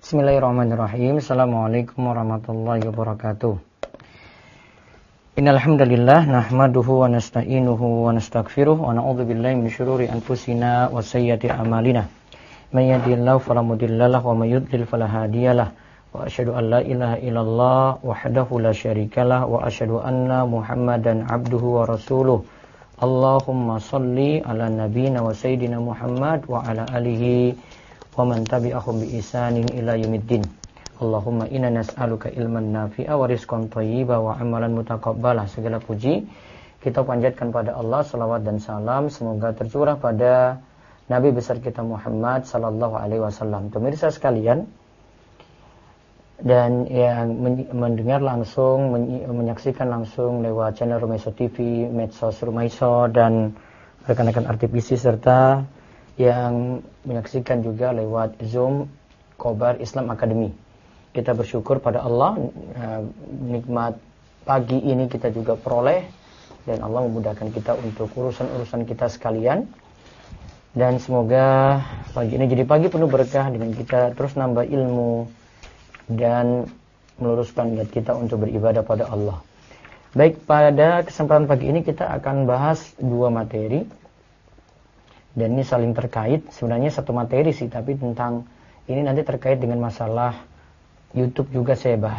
Bismillahirrahmanirrahim. Assalamualaikum warahmatullahi wabarakatuh. Innal hamdalillah nahmaduhu wa nasta'inuhu wa nastaghfiruh wa na'udzu billahi min syururi anfusina wa sayyiati a'malina. May yahdihillahu fala mudhillalah wa may yudhlil fala hadiyalah. Wa asyhadu an la ilaha illallah wahdahu la syarikalah wa asyhadu anna Muhammadan abduhu wa rasuluh. Allahumma shalli ala nabiyyina wa sayyidina Muhammad wa ala alihi wa man tabi'ahum bi ihsanin ila yaumiddin. Allahumma inna nas'aluka ilman nafi'a wa rizqan thayyiba wa amalan mutaqabbala. Segala puji kita panjatkan pada Allah, salawat dan salam semoga tercurah pada Nabi besar kita Muhammad sallallahu alaihi wasallam. Pemirsa sekalian dan yang mendengar langsung, menyaksikan langsung lewat channel Rumaiso TV, medsos Rumaiso dan rekan-rekan RTPC serta yang menyaksikan juga lewat Zoom Khobar Islam Academy. Kita bersyukur pada Allah, nikmat pagi ini kita juga peroleh dan Allah memudahkan kita untuk urusan-urusan kita sekalian. Dan semoga pagi ini jadi pagi penuh berkah dengan kita terus nambah ilmu dan meluruskan niat kita untuk beribadah pada Allah. Baik, pada kesempatan pagi ini kita akan bahas dua materi. Dan ini saling terkait, sebenarnya satu materi sih, tapi tentang ini nanti terkait dengan masalah YouTube juga saya bahas.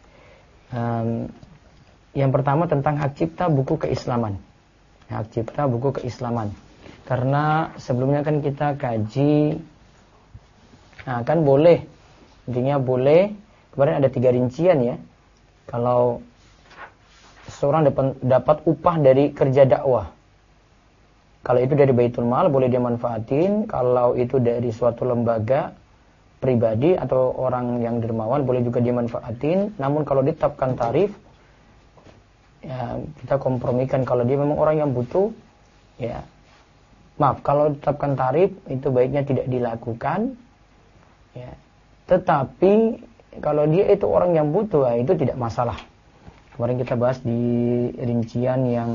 Yang pertama tentang hak cipta buku keislaman. Hak cipta buku keislaman. Karena sebelumnya kan kita kaji, kan boleh, intinya boleh, kemarin ada 3 rincian ya. Kalau seorang dapat upah dari kerja dakwah. Kalau itu dari Baitul Mal boleh dia manfaatin. Kalau itu dari suatu lembaga pribadi atau orang yang dermawan boleh juga dia manfaatin. Namun kalau ditetapkan tarif, ya kita kompromikan. Kalau dia memang orang yang butuh, ya maaf, kalau ditetapkan tarif itu baiknya tidak dilakukan. Ya. Tetapi kalau dia itu orang yang butuh, ya, itu tidak masalah. Kemarin kita bahas di rincian yang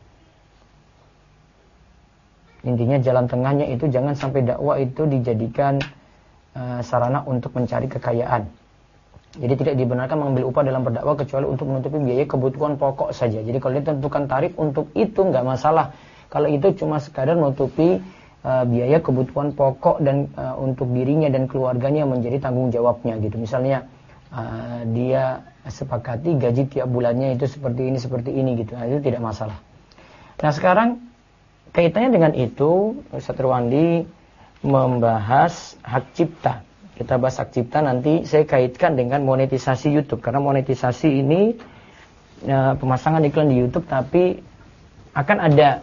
intinya jalan tengahnya itu jangan sampai dakwah itu dijadikan sarana untuk mencari kekayaan. Jadi tidak dibenarkan mengambil upah dalam berdakwah kecuali untuk menutupi biaya kebutuhan pokok saja. Jadi kalau ditentukan tarif untuk itu nggak masalah. Kalau itu cuma sekadar menutupi biaya kebutuhan pokok dan untuk dirinya dan keluarganya menjadi tanggung jawabnya gitu. Misalnya dia sepakati gaji tiap bulannya itu seperti ini gitu. Nah, itu tidak masalah. Nah sekarang kaitannya dengan itu, Ustaz Irwandi membahas hak cipta. Kita bahas hak cipta, nanti saya kaitkan dengan monetisasi YouTube. Karena monetisasi ini pemasangan iklan di YouTube, tapi akan ada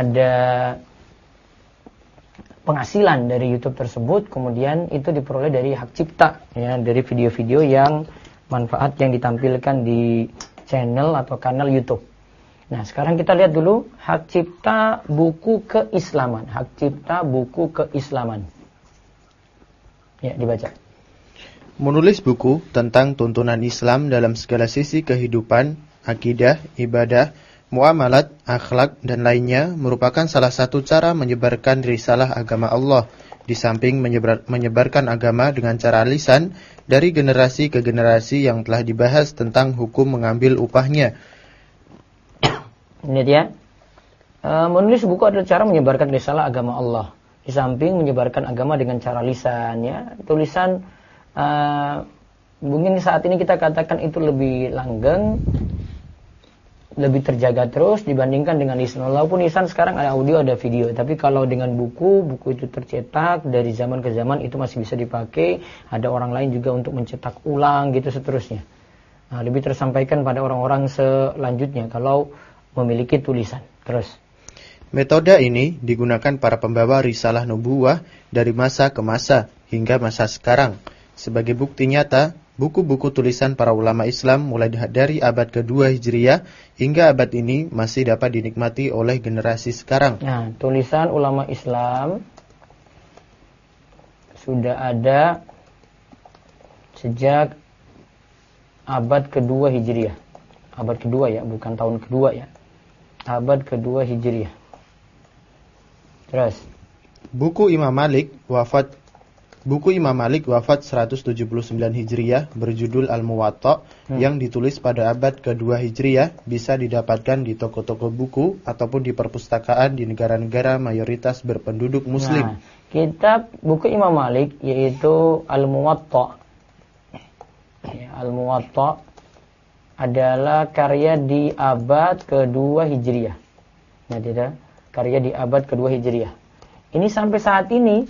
penghasilan dari YouTube tersebut. Kemudian itu diperoleh dari hak cipta, ya, dari video-video yang manfaat yang ditampilkan di channel atau kanal YouTube. Nah, sekarang kita lihat dulu hak cipta buku keislaman. Hak cipta buku keislaman. Ya, dibaca. Menulis buku tentang tuntunan Islam dalam segala sisi kehidupan, akidah, ibadah, muamalat, akhlak, dan lainnya merupakan salah satu cara menyebarkan risalah agama Allah. Di samping menyebarkan agama dengan cara lisan dari generasi ke generasi yang telah dibahas tentang hukum mengambil upahnya. Ini dia. Menulis buku adalah cara menyebarkan risalah agama Allah. Di samping menyebarkan agama dengan cara lisan, ya. Tulisan mungkin saat ini kita katakan itu lebih langgeng, lebih terjaga terus dibandingkan dengan lisan. Walaupun lisan sekarang ada audio, ada video, tapi kalau dengan buku itu tercetak dari zaman ke zaman itu masih bisa dipakai. Ada orang lain juga untuk mencetak ulang gitu seterusnya. Nah, lebih tersampaikan pada orang-orang selanjutnya kalau memiliki tulisan. Terus metode ini digunakan para pembawa risalah nubuwah dari masa ke masa hingga masa sekarang. Sebagai bukti nyata, buku-buku tulisan para ulama Islam mulai dari abad kedua Hijriah hingga abad ini masih dapat dinikmati oleh generasi sekarang. Nah, tulisan ulama Islam sudah ada sejak abad kedua Hijriah. Abad kedua ya, bukan tahun kedua ya. Abad kedua Hijriah. Terus buku Imam Malik wafat Buku Imam Malik wafat 179 Hijriah berjudul Al-Muwatta yang ditulis pada abad kedua Hijriah bisa didapatkan di toko-toko buku ataupun di perpustakaan di negara-negara mayoritas berpenduduk Muslim. Nah, kitab buku Imam Malik yaitu Al-Muwatta. Ya, Al-Muwatta adalah karya di abad kedua Hijriah. Nah, tidak, karya di abad kedua Hijriah. Ini sampai saat ini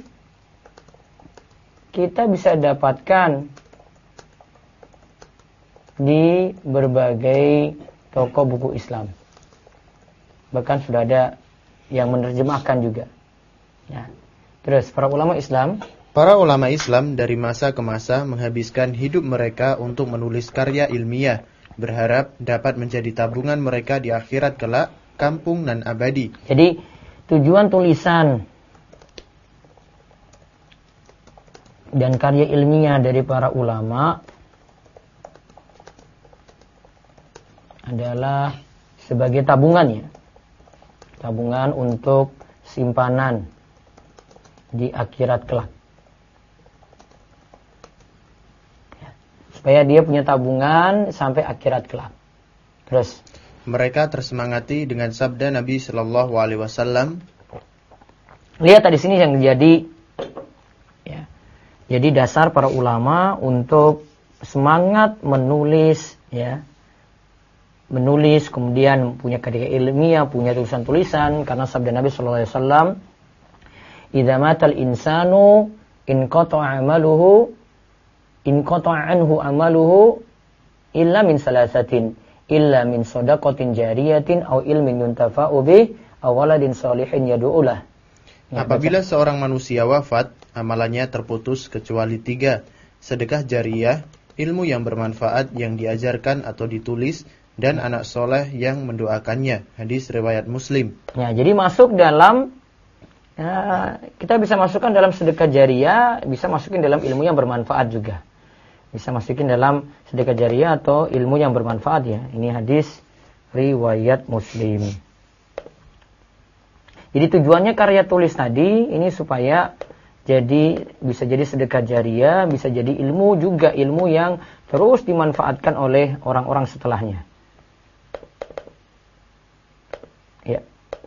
kita bisa dapatkan di berbagai toko buku Islam. Bahkan sudah ada yang menerjemahkan juga. Ya. Terus para ulama Islam Dari masa ke masa menghabiskan hidup mereka untuk menulis karya ilmiah, berharap dapat menjadi tabungan mereka di akhirat kelak, kampung dan abadi. Jadi tujuan tulisan dan karya ilmiah dari para ulama adalah sebagai tabungan, ya. Tabungan untuk simpanan di akhirat kelak. Supaya dia punya tabungan sampai akhirat kelak. Terus mereka tersemangati dengan sabda Nabi Shallallahu Alaihi Wasallam. Lihat tadi sini yang jadi, ya. Jadi dasar para ulama untuk semangat menulis, ya. Menulis, kemudian punya karya ilmiah, punya tulisan-tulisan, karena sabda Nabi Shallallahu Alaihi Wasallam, "Idza matal insanu inqata'a anhu amaluhu illa min salasatin, illa min shadaqatin jariyatin aw ilmin yuntafa'u bih aw waladin shalihin yad'u lah." Apabila seorang manusia wafat, amalannya terputus kecuali 3, sedekah jariyah, ilmu yang bermanfaat yang diajarkan atau ditulis, dan anak soleh yang mendoakannya. Hadis riwayat Muslim. Ya, jadi masuk dalam, kita bisa masukkan dalam sedekah jariyah, bisa masukin dalam ilmu yang bermanfaat juga. Bisa masukin dalam sedekah jariyah atau ilmu yang bermanfaat, ya. Ini hadis riwayat Muslim. Jadi tujuannya karya tulis tadi ini supaya bisa jadi sedekah jariyah, bisa jadi ilmu juga, ilmu yang terus dimanfaatkan oleh orang-orang setelahnya. Ya.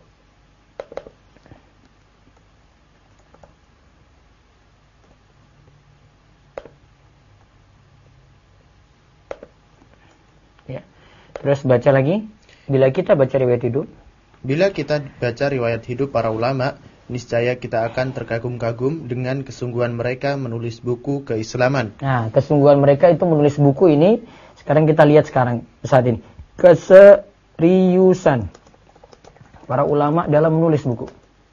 Ya. Terus baca lagi. Bila kita baca riwayat hidup para ulama, niscaya kita akan terkagum-kagum dengan kesungguhan mereka menulis buku keislaman. Nah, kesungguhan mereka itu menulis buku ini, sekarang kita lihat saat ini. Keseriusan para ulama dalam menulis buku.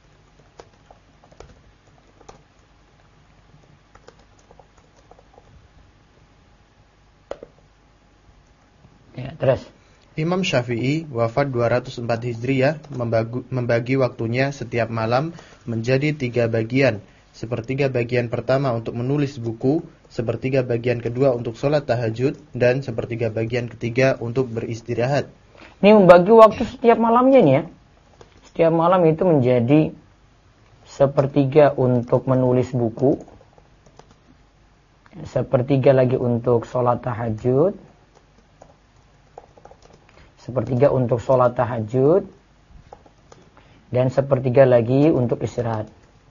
Ya, terus. Imam Syafi'i wafat 204 Hijriah membagi waktunya setiap malam menjadi 3 bagian. Sepertiga bagian pertama untuk menulis buku, sepertiga bagian kedua untuk sholat tahajud, dan sepertiga bagian ketiga untuk beristirahat. Ini membagi waktu setiap malamnya nih, ya. Setiap malam itu menjadi sepertiga untuk menulis buku, sepertiga lagi untuk sholat tahajud, sepertiga untuk sholat tahajud, dan sepertiga lagi untuk istirahat.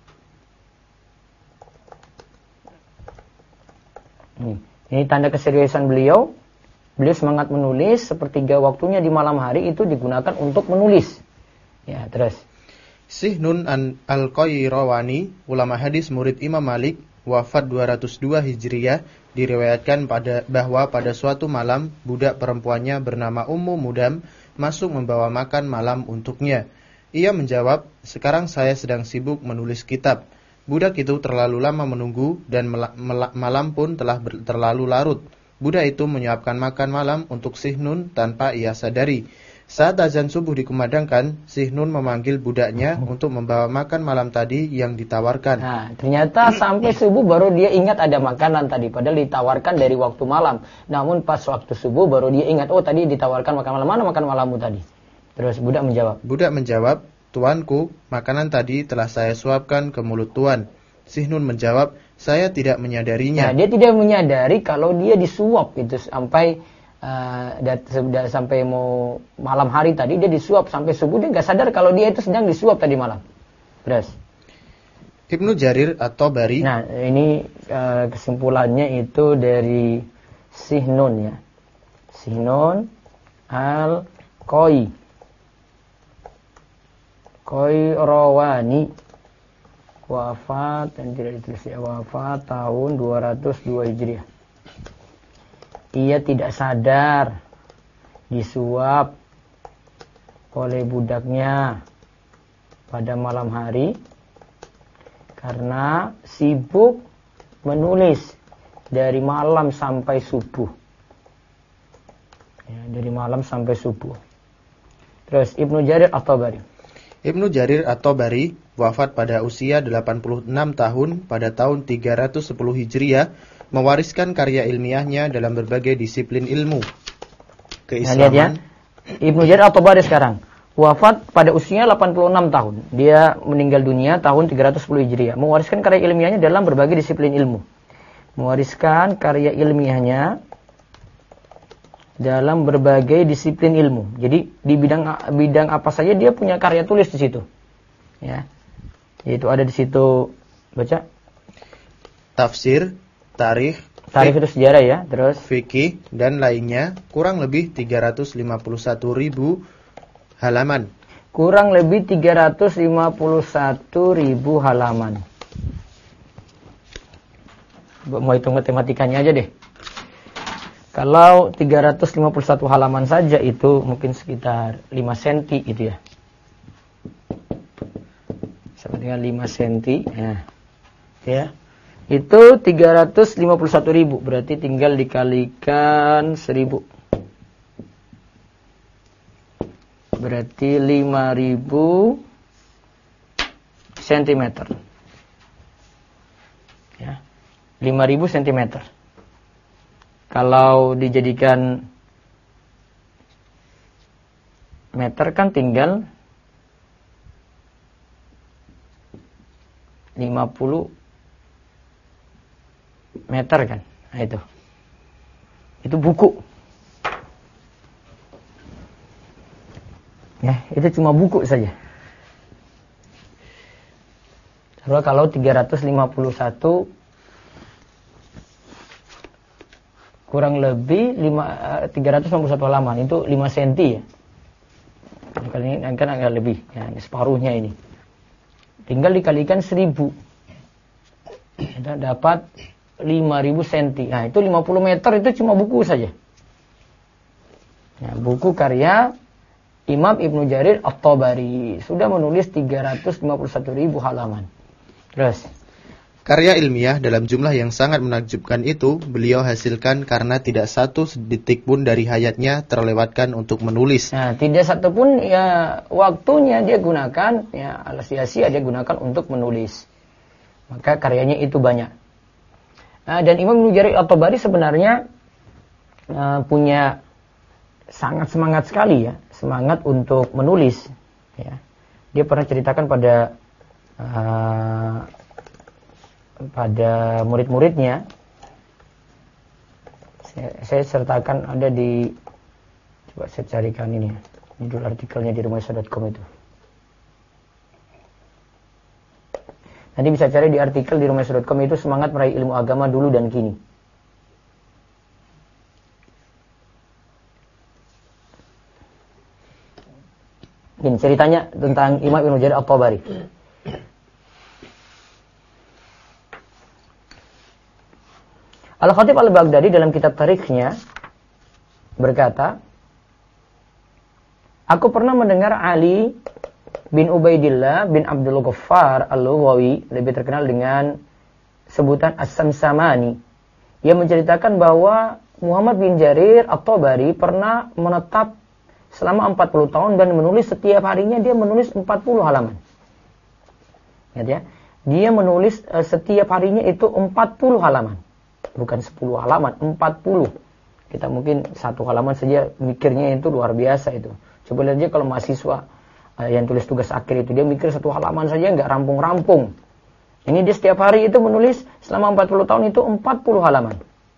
Ini tanda keseriusan beliau. Beliau semangat menulis, sepertiga waktunya di malam hari itu digunakan untuk menulis. Ya, terus. Sihnun al-Qayrawani, ulama hadis murid Imam Malik, wafat 202 Hijriah, diriwayatkan bahwa pada suatu malam budak perempuannya bernama Ummu Mudam masuk membawa makan malam untuknya. Ia menjawab, "Sekarang saya sedang sibuk menulis kitab." Budak itu terlalu lama menunggu dan malam pun telah terlalu larut. Budak itu menyiapkan makan malam untuk Sihnun tanpa ia sadari. Saat azan subuh dikumandangkan, Sihnun memanggil budaknya untuk membawa makan malam tadi yang ditawarkan. Nah, ternyata sampai subuh baru dia ingat ada makanan tadi, padahal ditawarkan dari waktu malam. Namun pas waktu subuh baru dia ingat, oh tadi ditawarkan makan malam, mana makan malammu tadi? Terus budak menjawab, "Tuanku, makanan tadi telah saya suapkan ke mulut Tuan." Sihnun menjawab, Saya tidak menyadarinya. Nah, dia tidak menyadari kalau dia disuap itu sampai sampai mau malam hari tadi dia disuap sampai subuh, dia nggak sadar kalau dia itu sedang disuap tadi malam. Terus Ibnu Jarir At-Tabari. Nah, ini kesimpulannya itu dari Sihnun ya. Sihnun Al-Qayrawani wafat, dan tidak ditulis ya, wafat tahun 202 Hijriah. Ia tidak sadar disuap oleh budaknya pada malam hari karena sibuk menulis dari malam sampai subuh. Ya, dari malam sampai subuh. Terus Ibnu Jarir At-Tabari. Ibnu Jarir At-Tabari wafat pada usia 86 tahun pada tahun 310 Hijriah, mewariskan karya ilmiahnya dalam berbagai disiplin ilmu keislaman. Nah, lihat ya. Ibnu Jarir At-Tabari sekarang wafat pada usia 86 tahun. Dia meninggal dunia tahun 310 Hijriah. Mewariskan karya ilmiahnya dalam berbagai disiplin ilmu. Mewariskan karya ilmiahnya dalam berbagai disiplin ilmu. Jadi di bidang apa saja dia punya karya tulis di situ. Ya. Yaitu ada di situ, baca tafsir, tarikh itu sejarah ya, terus fikih dan lainnya, kurang lebih 351.000 halaman. Kurang lebih 351.000 halaman. Mau hitung matematikanya aja deh. Kalau 351 halaman saja itu mungkin sekitar 5 cm itu ya. Sama dengan 5 cm ya. Itu 351.000, berarti tinggal dikalikan 1000. Berarti 5.000 cm. Ya. 5.000 cm. Kalau dijadikan meter kan tinggal 50 meter kan. Nah, itu buku. Ya, itu cuma buku saja. Coba kalau 351 kurang lebih 351 halaman itu 5 cm ya. Kali ini kan agak lebih, ya, ini separuhnya ini. Tinggal dikalikan 1000. Kita dapat 5.000 cm. Nah, itu 50 meter itu cuma buku saja. Ya, buku karya Imam Ibnu Jarir At-Tabari sudah menulis 351.000 halaman. Terus karya ilmiah dalam jumlah yang sangat menakjubkan itu beliau hasilkan karena tidak satu detik pun dari hayatnya terlewatkan untuk menulis. Nah, tidak satu pun ya waktunya dia gunakan, ya sia-sia dia gunakan untuk menulis. Maka karyanya itu banyak. Nah, dan Imam Ibnu Jarir At-Tabari sebenarnya punya sangat semangat sekali ya, semangat untuk menulis. Ya. Dia pernah ceritakan pada murid-muridnya. Saya sertakan ada di, coba saya carikan ini ya, judul artikelnya di rumaisa.com itu. Nanti bisa cari di artikel di rumaisa.com itu, semangat meraih ilmu agama dulu dan kini. Ini ceritanya tentang Imam Ibnu Jarir At-Tabari. Al-Khatib Al-Baghdadi dalam kitab tarikhnya berkata, aku pernah mendengar Ali bin Ubaidillah bin Abdul Ghaffar Al-Lughawi, lebih terkenal dengan sebutan As-Samsamani, ia menceritakan bahwa Muhammad bin Jarir At-Tabari pernah menetap selama 40 tahun dan menulis setiap harinya, dia menulis 40 halaman. Lihat ya, dia menulis setiap harinya itu 40 halaman. Bukan 10 halaman, 40. Kita mungkin satu halaman saja mikirnya itu luar biasa itu. Coba lihat aja kalau mahasiswa yang tulis tugas akhir itu, dia mikir satu halaman saja nggak rampung-rampung. Ini dia setiap hari itu menulis selama 40 tahun itu 40 halaman.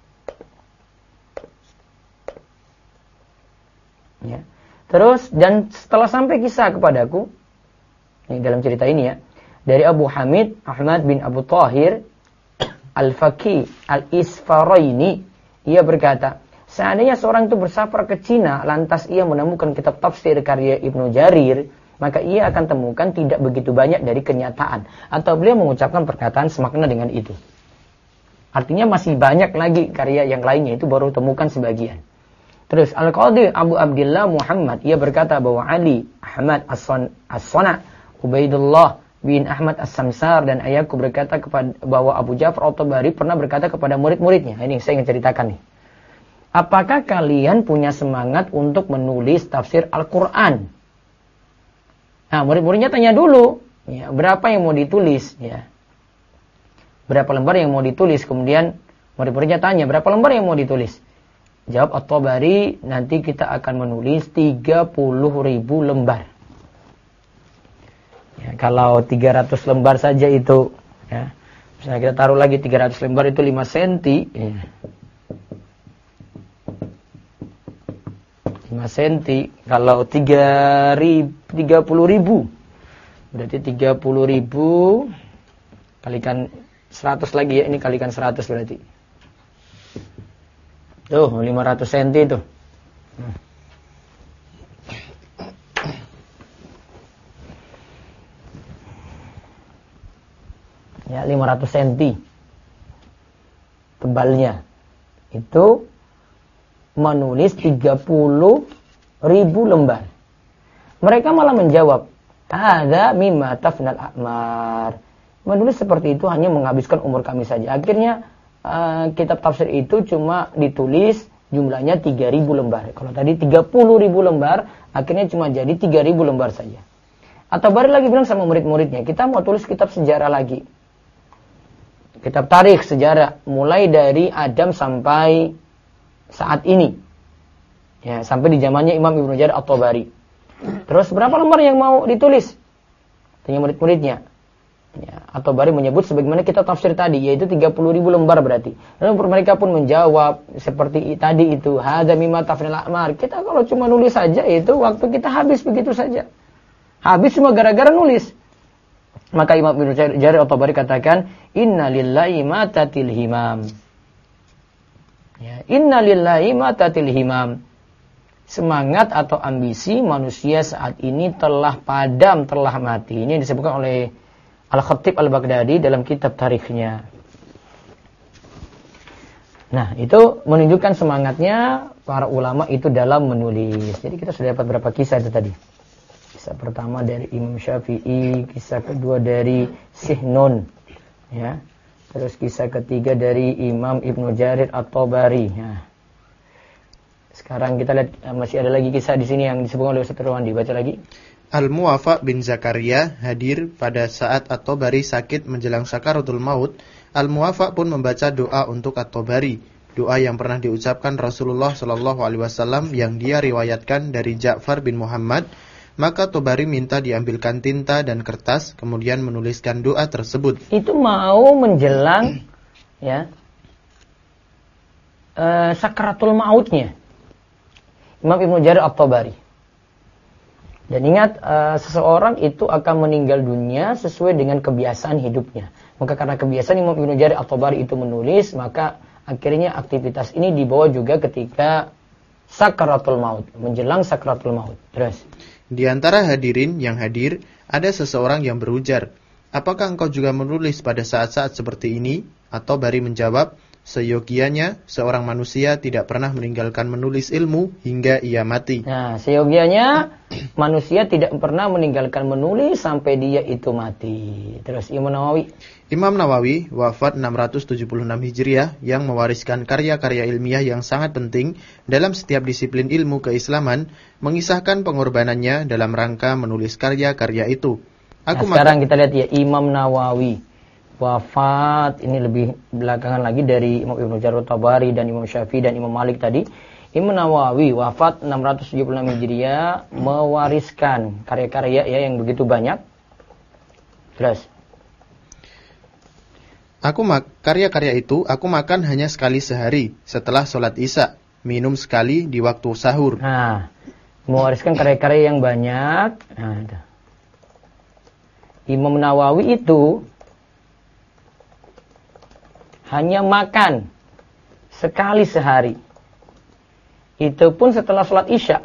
Ya. Terus dan setelah sampai kisah kepadaku, ini dalam cerita ini ya, dari Abu Hamid Ahmad bin Abu Thahir Al-Faqih Al-Isfaraini, ia berkata, seandainya seorang itu bersafar ke Cina, lantas ia menemukan kitab tafsir karya Ibnu Jarir, maka ia akan temukan tidak begitu banyak dari kenyataan. Atau beliau mengucapkan perkataan semakna dengan itu. Artinya masih banyak lagi karya yang lainnya, itu baru temukan sebagian. Terus Al-Qadhi Abu Abdillah Muhammad, ia berkata bahwa Ali Ahmad As-Sana, Ubaidullah bin Ahmad As-Samsar dan ayahku berkata kepada bahwa Abu Ja'far At-Tabari pernah berkata kepada murid-muridnya. Ini saya ingin ceritakan nih. Apakah kalian punya semangat untuk menulis tafsir Al-Quran? Nah, murid-muridnya tanya dulu, ya, berapa yang mau ditulis? Ya. Berapa lembar yang mau ditulis? Kemudian murid-muridnya tanya, berapa lembar yang mau ditulis? Jawab At-Tabari, nanti kita akan menulis 30.000 lembar. Ya, kalau 300 lembar saja itu, ya, misalnya kita taruh lagi 300 lembar itu 5 cm. Ya. 5 cm, kalau 30.000 berarti 30.000 kalikan 100 lagi ya, ini kalikan 100 berarti tuh 500 cm itu. Ya, 500 cm tebalnya itu menulis 30.000 lembar. Mereka malah menjawab, hadza mimma tafnal a'mar. Menulis seperti itu hanya menghabiskan umur kami saja. Akhirnya kitab tafsir itu cuma ditulis jumlahnya 3.000 lembar. Kalau tadi 30.000 lembar, akhirnya cuma jadi 3.000 lembar saja. Atau baru lagi bilang sama murid-muridnya, kita mau tulis kitab sejarah lagi. Kitab tarikh sejarah mulai dari Adam sampai saat ini, ya, sampai di zamannya Imam Ibnu Jarir At-Tabari. Terus berapa lembar yang mau ditulis? Tanya murid-muridnya. Ya, At-Tabari menyebut sebagaimana kita tafsir tadi, yaitu 30.000 lembar berarti. Lalu mereka pun menjawab seperti tadi itu, hadza mimma tafnil a'mar. Kita kalau cuma nulis saja itu waktu kita habis begitu saja. Habis cuma gara-gara nulis. Maka Imam Ibnu Jarir At-Tabari katakan, inna lillahi ma tatil himam. Ya, inna lillahi ma tatil himam. Semangat atau ambisi manusia saat ini telah padam, telah mati. Ini disebutkan oleh Al-Khatib Al-Baghdadi dalam kitab tarikhnya. Nah, itu menunjukkan semangatnya para ulama itu dalam menulis. Jadi kita sudah dapat berapa kisah itu tadi. Kisah pertama dari Imam Syafi'i, kisah kedua dari Sihnun, ya. Terus kisah ketiga dari Imam Ibnu Jarir At-Tabari. Nah, sekarang kita lihat masih ada lagi kisah di sini yang disebutkan oleh Ustaz Irwandi. Baca lagi. Al-Muwafa bin Zakaria hadir pada saat At-Tabari sakit menjelang sakaratul maut. Al-Muwafa pun membaca doa untuk At-Tabari. Doa yang pernah diucapkan Rasulullah SAW yang dia riwayatkan dari Ja'far bin Muhammad. Maka Tabari minta diambilkan tinta dan kertas, kemudian menuliskan doa tersebut. Itu mau menjelang ya sakaratul mautnya Imam Ibnu Jarir At-Tabari. Dan ingat, seseorang itu akan meninggal dunia sesuai dengan kebiasaan hidupnya. Maka karena kebiasaan Imam Ibnu Jarir At-Tabari itu menulis, maka akhirnya aktivitas ini dibawa juga ketika sakaratul maut, menjelang sakaratul maut. Terus di antara hadirin yang hadir, ada seseorang yang berujar, apakah engkau juga menulis pada saat-saat seperti ini? At-Tabari menjawab, seyogianya seorang manusia tidak pernah meninggalkan menulis ilmu hingga ia mati. Nah, seyogianya manusia tidak pernah meninggalkan menulis sampai dia itu mati. Terus Imam Nawawi. Imam Nawawi wafat 676 Hijriah yang mewariskan karya-karya ilmiah yang sangat penting dalam setiap disiplin ilmu keislaman, mengisahkan pengorbanannya dalam rangka menulis karya-karya itu. Sekarang kita lihat ya, Imam Nawawi wafat ini lebih belakangan lagi dari Imam Ibnu Jarir At-Tabari dan Imam Syafi'i dan Imam Malik tadi. Imam Nawawi wafat 676 Hijriah mewariskan karya-karya ya yang begitu banyak. Terus Karya-karya itu aku makan hanya sekali sehari setelah sholat isya, minum sekali di waktu sahur. Nah, mewariskan karya-karya yang banyak. Nah, Imam Nawawi itu hanya makan sekali sehari. Itu pun setelah sholat isya.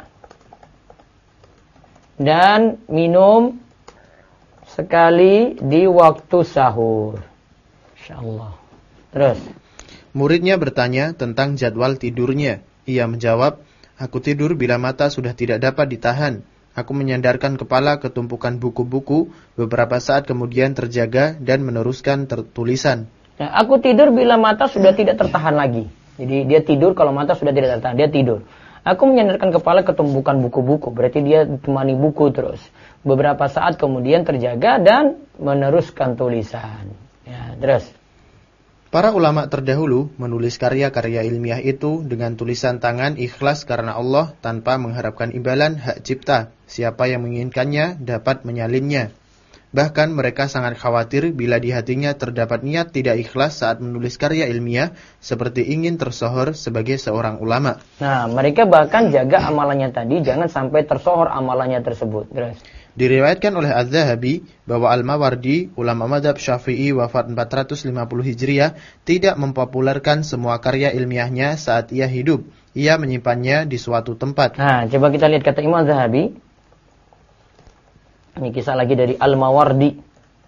Dan minum sekali di waktu sahur. Insyaallah. Terus. Muridnya bertanya tentang jadwal tidurnya. Ia menjawab, aku tidur bila mata sudah tidak dapat ditahan. Aku menyandarkan kepala ke tumpukan buku-buku, beberapa saat kemudian terjaga dan meneruskan tulisan. Nah, aku tidur bila mata sudah tidak tertahan lagi. Jadi dia tidur kalau mata sudah tidak tertahan, dia tidur. Aku menyandarkan kepala ke tumpukan buku-buku, berarti dia temani buku terus. Beberapa saat kemudian terjaga dan meneruskan tulisan. Ya, terus. Para ulama terdahulu menulis karya-karya ilmiah itu dengan tulisan tangan ikhlas karena Allah tanpa mengharapkan imbalan hak cipta. Siapa yang menginginkannya dapat menyalinnya. Bahkan mereka sangat khawatir bila di hatinya terdapat niat tidak ikhlas saat menulis karya ilmiah seperti ingin tersohor sebagai seorang ulama. Nah, mereka bahkan jaga amalannya tadi jangan sampai tersohor amalannya tersebut. Terus. Diriwayatkan oleh Az-Zahabi bahwa Al-Mawardi, ulama mazhab Syafi'i wafat 450 Hijriah, tidak mempopulerkan semua karya ilmiahnya saat ia hidup. Ia menyimpannya di suatu tempat. Nah, coba kita lihat kata Imam Az-Zahabi. Ini kisah lagi dari Al-Mawardi,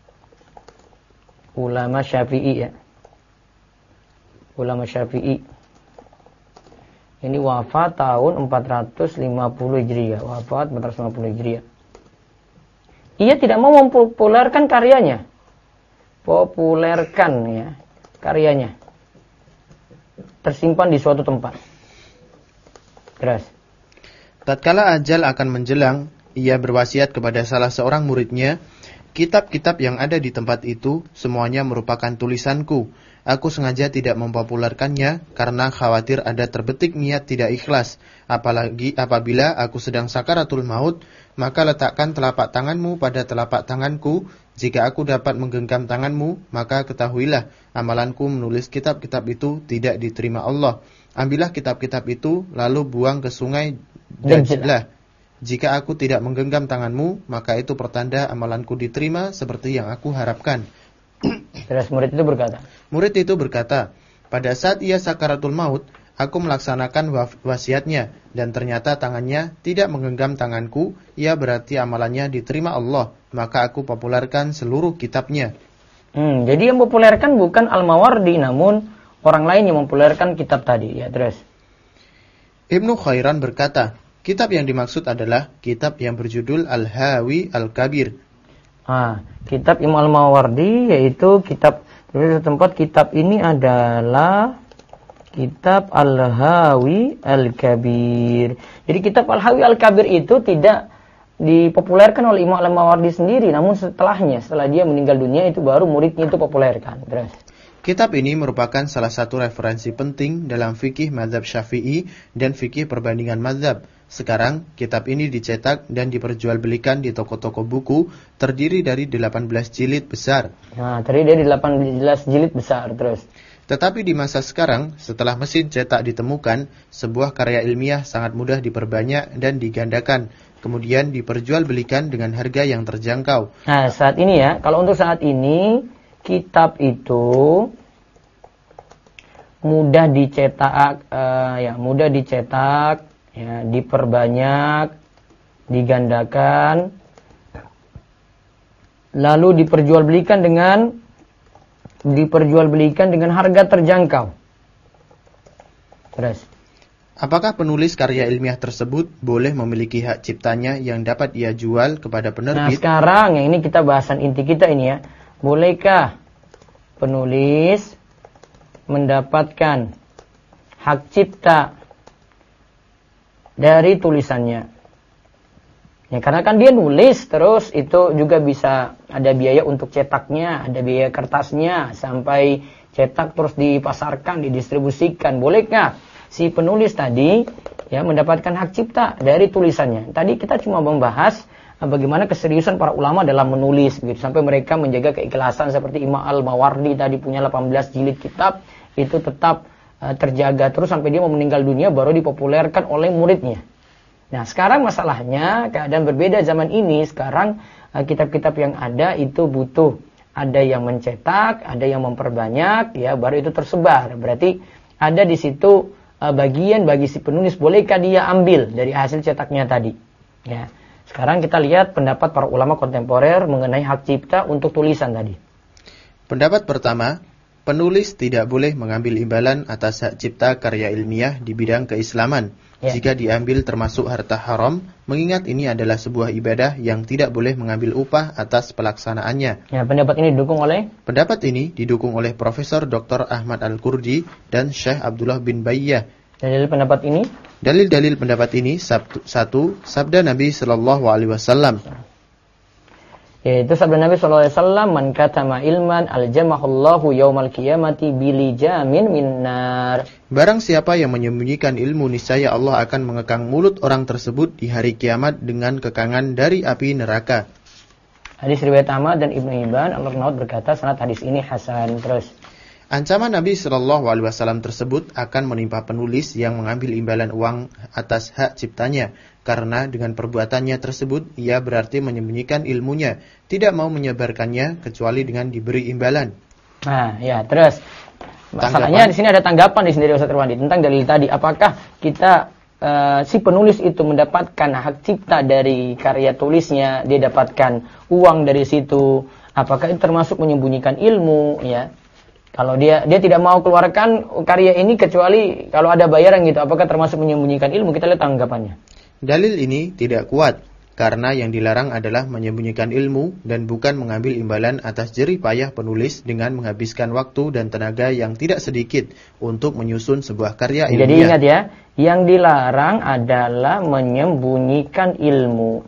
ulama Syafi'i ya. Ulama Syafi'i. Ini wafat tahun 450 Hijriah. Wafat 450 Hijriah. Ia tidak mau mempopulerkan karyanya. Populerkan ya karyanya. Tersimpan di suatu tempat. Terus. Tatkala ajal akan menjelang, ia berwasiat kepada salah seorang muridnya, kitab-kitab yang ada di tempat itu semuanya merupakan tulisanku. Aku sengaja tidak mempopulerkannya karena khawatir ada terbetik niat tidak ikhlas. Apalagi apabila aku sedang sakaratul maut, maka letakkan telapak tanganmu pada telapak tanganku. Jika aku dapat menggenggam tanganmu, maka ketahuilah amalanku menulis kitab-kitab itu tidak diterima Allah. Ambillah kitab-kitab itu lalu buang ke sungai Dajlah. Jika aku tidak menggenggam tanganmu, maka itu pertanda amalanku diterima seperti yang aku harapkan. Terus murid itu berkata. Murid itu berkata, pada saat ia sakaratul maut, aku melaksanakan wasiatnya, dan ternyata tangannya tidak menggenggam tanganku, ia berarti amalannya diterima Allah, maka aku populerkan seluruh kitabnya. Jadi yang populerkan bukan Al-Mawardi, namun orang lain yang mempopulerkan kitab tadi. Ya, terus. Ibnu Khairan berkata, kitab yang dimaksud adalah kitab yang berjudul Al-Hawi Al-Kabir. Kitab Imam Al-Mawardi yaitu kitab tempat kitab ini adalah kitab Al-Hawi Al-Kabir. Jadi kitab Al-Hawi Al-Kabir itu tidak dipopulerkan oleh Imam Al-Mawardi sendiri, namun setelah dia meninggal dunia itu baru muridnya itu populerkan. Terus. Kitab ini merupakan salah satu referensi penting dalam fikih mazhab Syafi'i dan fikih perbandingan mazhab. Sekarang, kitab ini dicetak dan diperjualbelikan di toko-toko buku, terdiri dari 18 jilid besar. Terdiri dari 18 jilid besar, terus. Tetapi di masa sekarang, setelah mesin cetak ditemukan, sebuah karya ilmiah sangat mudah diperbanyak dan digandakan, kemudian diperjualbelikan dengan harga yang terjangkau. Saat ini ya, kalau untuk saat ini, kitab itu mudah dicetak, ya, diperbanyak, digandakan, lalu diperjualbelikan dengan harga terjangkau. Terus. Apakah penulis karya ilmiah tersebut boleh memiliki hak ciptanya yang dapat ia jual kepada penerbit? Sekarang yang ini kita bahasan inti kita ini ya. Bolehkah penulis mendapatkan hak cipta dari tulisannya? Ya, karena kan dia nulis terus itu juga bisa ada biaya untuk cetaknya, ada biaya kertasnya sampai cetak terus dipasarkan, didistribusikan. Bolehkah si penulis tadi ya mendapatkan hak cipta dari tulisannya? Tadi kita cuma membahas bagaimana keseriusan para ulama dalam menulis begitu, sampai mereka menjaga keikhlasan seperti Imam Al-Mawardi tadi punya 18 jilid kitab itu tetap terjaga terus sampai dia mau meninggal dunia baru dipopulerkan oleh muridnya. Nah, sekarang masalahnya keadaan berbeda zaman ini. Sekarang kitab-kitab yang ada itu butuh ada yang mencetak, ada yang memperbanyak, ya baru itu tersebar. Berarti ada di situ bagian bagi si penulis, bolehkah dia ambil dari hasil cetaknya tadi? Ya. Sekarang kita lihat pendapat para ulama kontemporer mengenai hak cipta untuk tulisan tadi. Pendapat pertama, penulis tidak boleh mengambil imbalan atas hak cipta karya ilmiah di bidang keislaman. Ya. Jika diambil termasuk harta haram, mengingat ini adalah sebuah ibadah yang tidak boleh mengambil upah atas pelaksanaannya. Ya, pendapat ini didukung oleh? Pendapat ini didukung oleh Profesor Dr. Ahmad Al-Kurdi dan Syekh Abdullah bin Bayyah. Dalil pendapat ini? Dalil-dalil pendapat ini, satu, sabda Nabi Sallallahu Alaihi Wasallam. Yaitu sabda Nabi Sallallahu Alaihi Wasallam, man katama ilman aljamahullahu yaumal qiyamati bilijamin minnar. Barang siapa yang menyembunyikan ilmu, niscaya Allah akan mengekang mulut orang tersebut di hari kiamat dengan kekangan dari api neraka. Hadis riwayat Ahmad dan Ibnu Hibban. Al-Nawawi berkata sanad hadis ini hasan. Terus ancaman Nabi Shallallahu Alaihi Wasallam tersebut akan menimpa penulis yang mengambil imbalan uang atas hak ciptanya, karena dengan perbuatannya tersebut ia berarti menyembunyikan ilmunya, tidak mau menyebarkannya kecuali dengan diberi imbalan. Nah, ya terus masalahnya di sini ada tanggapan di sini dari Ustaz Irwandi tentang dalil tadi. Apakah kita si penulis itu mendapatkan hak cipta dari karya tulisnya, dia dapatkan uang dari situ? Apakah itu termasuk menyembunyikan ilmu? Ya. Kalau dia tidak mau keluarkan karya ini kecuali kalau ada bayaran gitu, apakah termasuk menyembunyikan ilmu? Kita lihat tanggapannya. Dalil ini tidak kuat, karena yang dilarang adalah menyembunyikan ilmu dan bukan mengambil imbalan atas jerih payah penulis dengan menghabiskan waktu dan tenaga yang tidak sedikit untuk menyusun sebuah karya ilmiah. Jadi ingat ya, yang dilarang adalah menyembunyikan ilmu.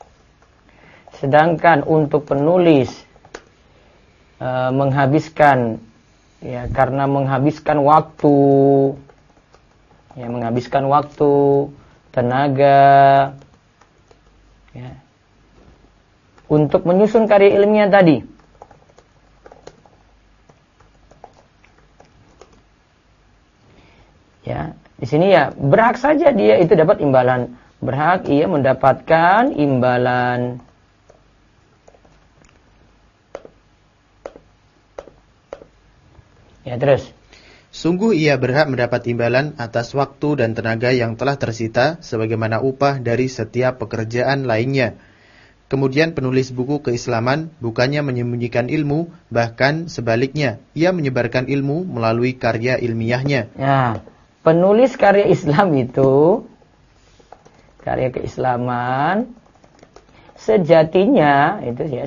Sedangkan untuk penulis menghabiskan, ya karena menghabiskan waktu, tenaga, ya, untuk menyusun karya ilmiah tadi. Ya, di sini ya berhak saja dia itu dapat imbalan, berhak ia mendapatkan imbalan. Ya, terus. Sungguh ia berhak mendapat imbalan atas waktu dan tenaga yang telah tersita sebagaimana upah dari setiap pekerjaan lainnya. Kemudian penulis buku keislaman bukannya menyembunyikan ilmu, bahkan sebaliknya, ia menyebarkan ilmu melalui karya ilmiahnya. Ya, penulis karya Islam itu, karya keislaman, sejatinya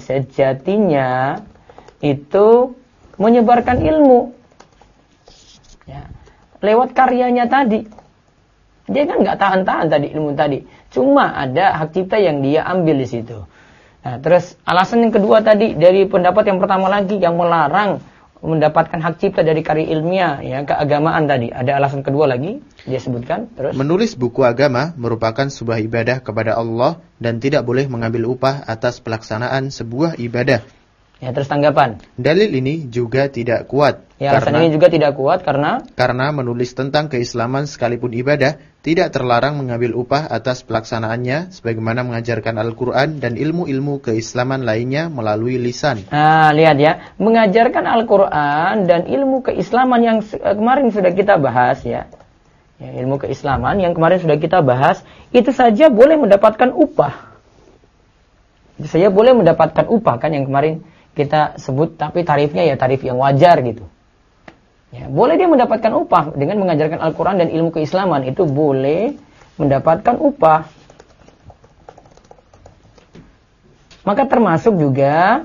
itu menyebarkan ilmu. Ya, lewat karyanya tadi. Dia kan nggak tahan-tahan tadi ilmu tadi. Cuma ada hak cipta yang dia ambil di situ. Nah, terus alasan yang kedua tadi dari pendapat yang pertama lagi yang melarang mendapatkan hak cipta dari karya ilmiah, ya keagamaan tadi. Ada alasan kedua lagi dia sebutkan. Terus menulis buku agama merupakan sebuah ibadah kepada Allah dan tidak boleh mengambil upah atas pelaksanaan sebuah ibadah. Ya, terus tanggapan. Dalil ini juga tidak kuat. Ya, alasan ini juga tidak kuat karena menulis tentang keislaman sekalipun ibadah tidak terlarang mengambil upah atas pelaksanaannya sebagaimana mengajarkan Al-Qur'an dan ilmu-ilmu keislaman lainnya melalui lisan. Nah, lihat ya, mengajarkan Al-Qur'an dan ilmu keislaman yang kemarin sudah kita bahas ya. Ya, ilmu keislaman yang kemarin sudah kita bahas itu saja boleh mendapatkan upah. Itu saja boleh mendapatkan upah kan yang kemarin kita sebut, tapi tarifnya ya tarif yang wajar gitu. Ya, boleh dia mendapatkan upah dengan mengajarkan Al-Quran dan ilmu keislaman, itu boleh mendapatkan upah. Maka termasuk juga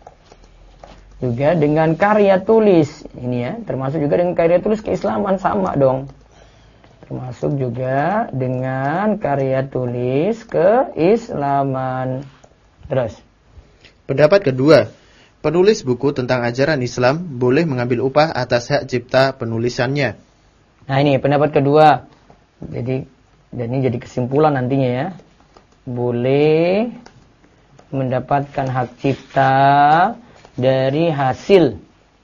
dengan karya tulis ini ya, termasuk juga dengan karya tulis keislaman sama dong. Termasuk juga dengan karya tulis keislaman. Terus pendapat kedua, penulis buku tentang ajaran Islam boleh mengambil upah atas hak cipta penulisannya. Nah, ini pendapat kedua. Jadi kesimpulan nantinya ya. Boleh mendapatkan hak cipta dari hasil